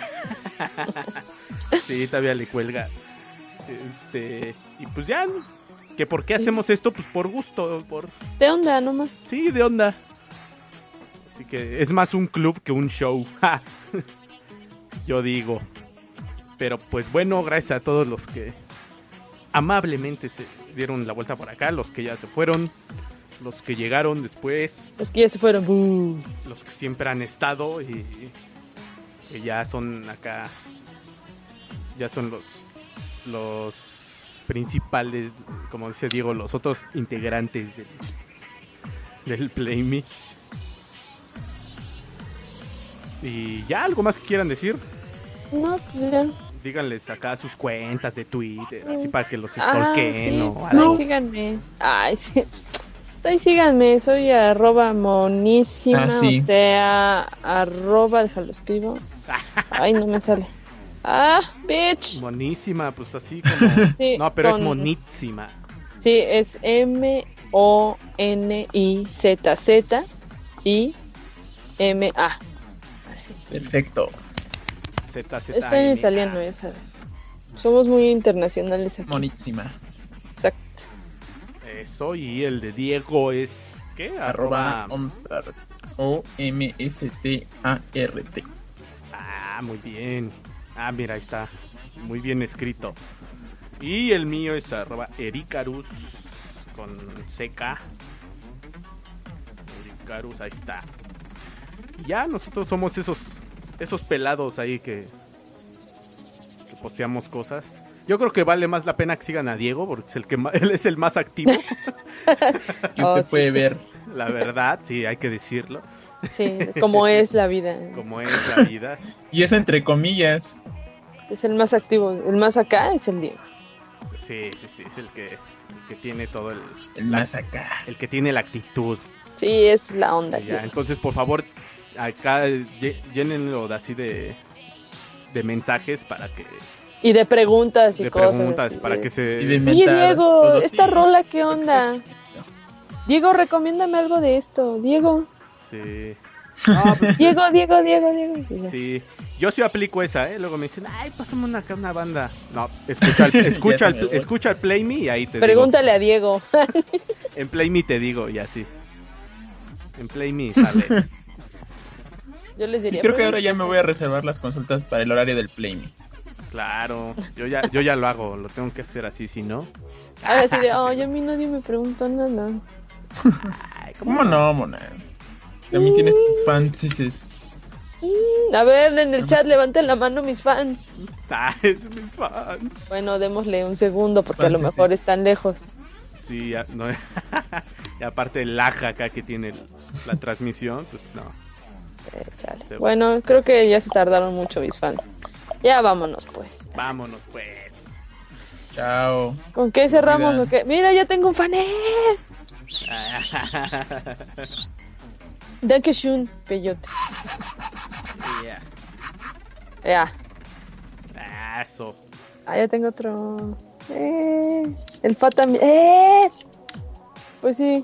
sí, todavía le cuelga. Y pues ya, que por qué hacemos esto, pues por gusto, ¿De onda nomás? sí, de onda. Así que es más un club que un show. ¡Ja! Yo digo. Pero pues bueno, gracias a todos los que amablemente se dieron la vuelta por acá, los que ya se fueron, los que llegaron después, Los que ya se fueron. ¡Bú! los que siempre han estado y que ya son acá, ya son los principales, como dice Diego, los otros integrantes del Play Me. Y ya, algo más que quieran decir, No, pues ya. díganles acá sus cuentas de Twitter, así para que los Ah, stalkeen sí. o Ay, algo. síganme. Ay, sí. Pues ahí síganme. Soy @monísima. Ah, sí. O sea, déjalo escribo. Ay, no me sale. Bitch. Monísima, pues así como... Sí, no, pero es con- monísima. Sí, es MONIZZIMA. Así. Perfecto. ZZM. Está en italiano, ya sabes. Somos muy internacionales aquí. Monísima. Exacto. Eso, y el de Diego es... ¿Qué? Arroba Omstart. OMSTART. Ah, muy bien. Ah, mira, ahí está. Muy bien escrito. Y el mío es @Ericarus con CK. Ericarus, ahí está. Y ya nosotros somos esos pelados ahí que posteamos cosas. Yo creo que vale más la pena que sigan a Diego porque es él es el más activo. Que usted sí. puede ver. La verdad, sí, hay que decirlo. Sí, como es la vida. Como es la vida. Y eso entre comillas. Es el más activo. El más acá es el Diego. Sí, es el que tiene todo El más acá. el que tiene la actitud. Sí, es la onda. Ya, aquí. entonces, por favor, acá llénenlo de así de mensajes para que Y de preguntas y de cosas. preguntas así para de- que se Y de Oye, mentadas, Diego, todo. esta Sí. rola, ¿qué onda? Diego, recomiéndame algo de esto. Diego. sí. No, pues, Diego. Y ya. sí. Yo sí aplico esa, luego me dicen, "Ay, pásame una banda." No, escucha el Play Me y ahí te Pregúntale a Diego. digo. En Play Me te digo y así. En Play Me sale. Yo les Sí, diría. creo que ahora ya me voy a reservar las consultas para el horario del Play Me. Claro, yo ya lo hago, lo tengo que hacer así, si no. Ahora sí de, ay, a mí nadie me preguntó nada. Ay, ¿Cómo no, mona? También tienes tus fans. Dices, A ver, en el chat levanten la mano mis fans. Es mis fans. Bueno, démosle un segundo porque a lo Fans, mejor sí. están lejos. Sí, ya, no. Y aparte el lag acá que tiene la transmisión, pues no. Chale. Sí. Bueno, creo que ya se tardaron mucho mis fans. Ya vámonos pues. Vámonos pues. chao. ¿Con qué cerramos Mira. o qué? Mira, ya tengo un fan. Dankeschön, peyote. Yeah. Ya. Eso. Ah, ya tengo otro. El fa también. Pues sí.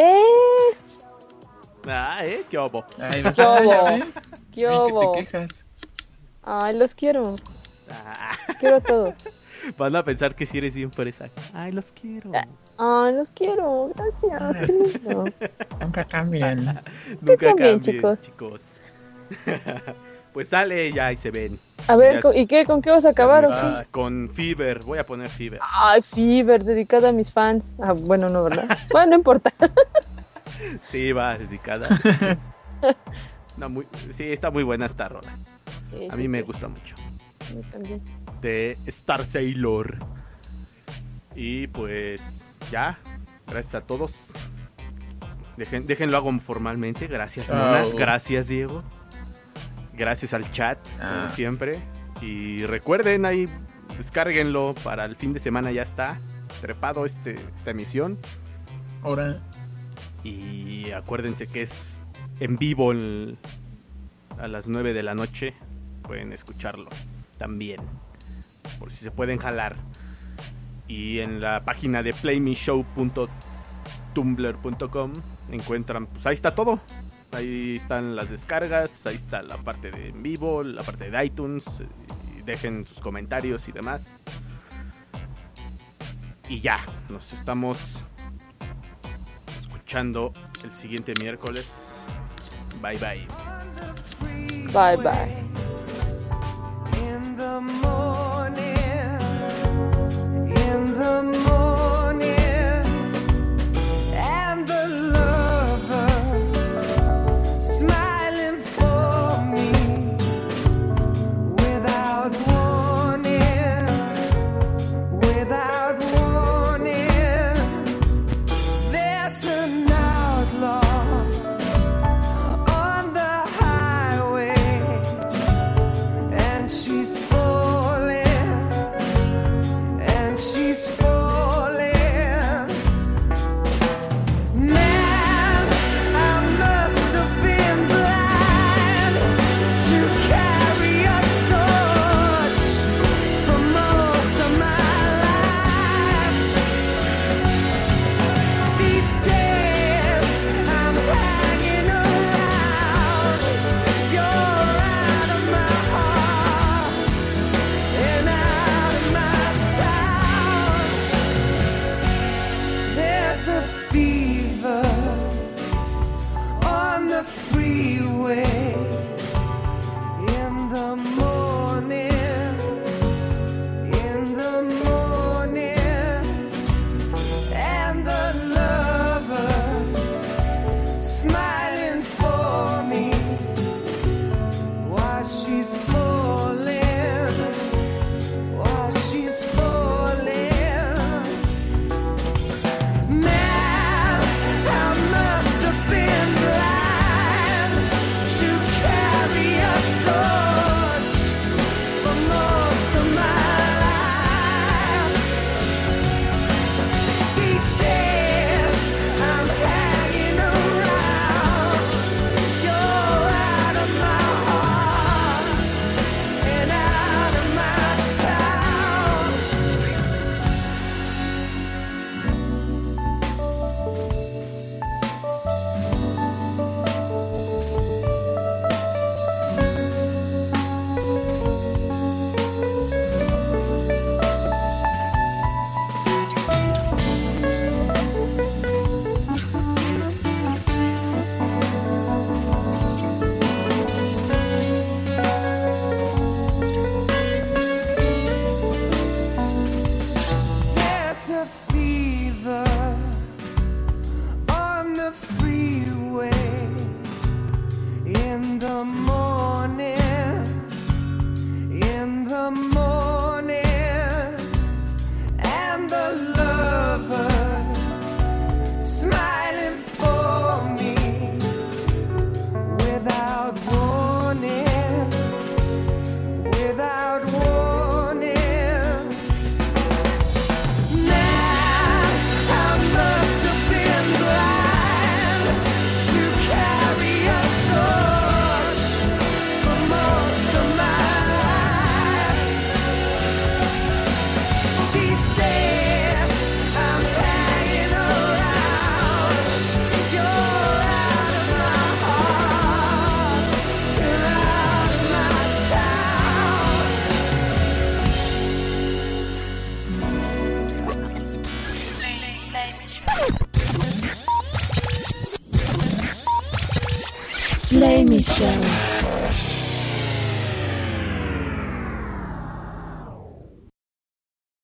¿Qué obo? Ay, ¿ves? ¿Qué hubo? ¿Ya ves? ¿Qué Ay, que hubo? te quejas. Ay, los quiero. Ah, Los quiero a todos. van a pensar que si eres bien fresa. Ay, los quiero. Ay, los quiero. Gracias. Qué lindo. Nunca cambian. Nunca también, cambien, chicos. Pues sale ya y se ven. A ver, Ya ¿y qué? ¿Con qué vas a acabar o qué? Ah, con Fever, voy a poner Fever. Ay, Fever, dedicada a mis fans. Ah, bueno, no, ¿verdad? Bueno, no importa. Sí, va dedicada. No, sí, está muy buena esta rola. Sí, A sí, mí me sí. gusta mucho. A mí también. De Star Sailor. Y pues ya, gracias a todos. Déjenlo hago formalmente. Gracias, Mona. Chao. Gracias, Diego. Gracias al chat, Ah. como siempre. Y recuerden ahí, descárguenlo para el fin de semana. Ya está trepado esta emisión. Ahora, Y acuérdense que es en vivo a las 9 de la noche. Pueden escucharlo también, por si se pueden jalar. Y en la página de playmeshow.tumblr.com encuentran, pues ahí está todo. Ahí están las descargas, ahí está la parte de en vivo, la parte de iTunes. Y dejen sus comentarios y demás. Y ya, nos estamos escuchando el siguiente miércoles. Bye bye. Bye bye. In the morning, in the morning, and the lover smiling for me without warning, without warning. There's an outlaw on the highway, and she's falling, and she's falling. Man, I must have been blind to carry a torch for most of my life. These days I'm hanging around. You're out of my heart and out of my town. There's a fever on the freeway in the morning, in the morning, and the lover smiling for me while she's falling, while she's falling. Man, I must have been blind to carry a torch for most of my life. These days I'm hanging around. You're out of my heart and out of my town. There's a fever on the freeway in the morning, in the morning, and the lover smiling for me without warning, without warning. Now I must have been blind to carry a torch for most of my life. These days I'm hanging around. You're out of my heart and out of my town. Play me show.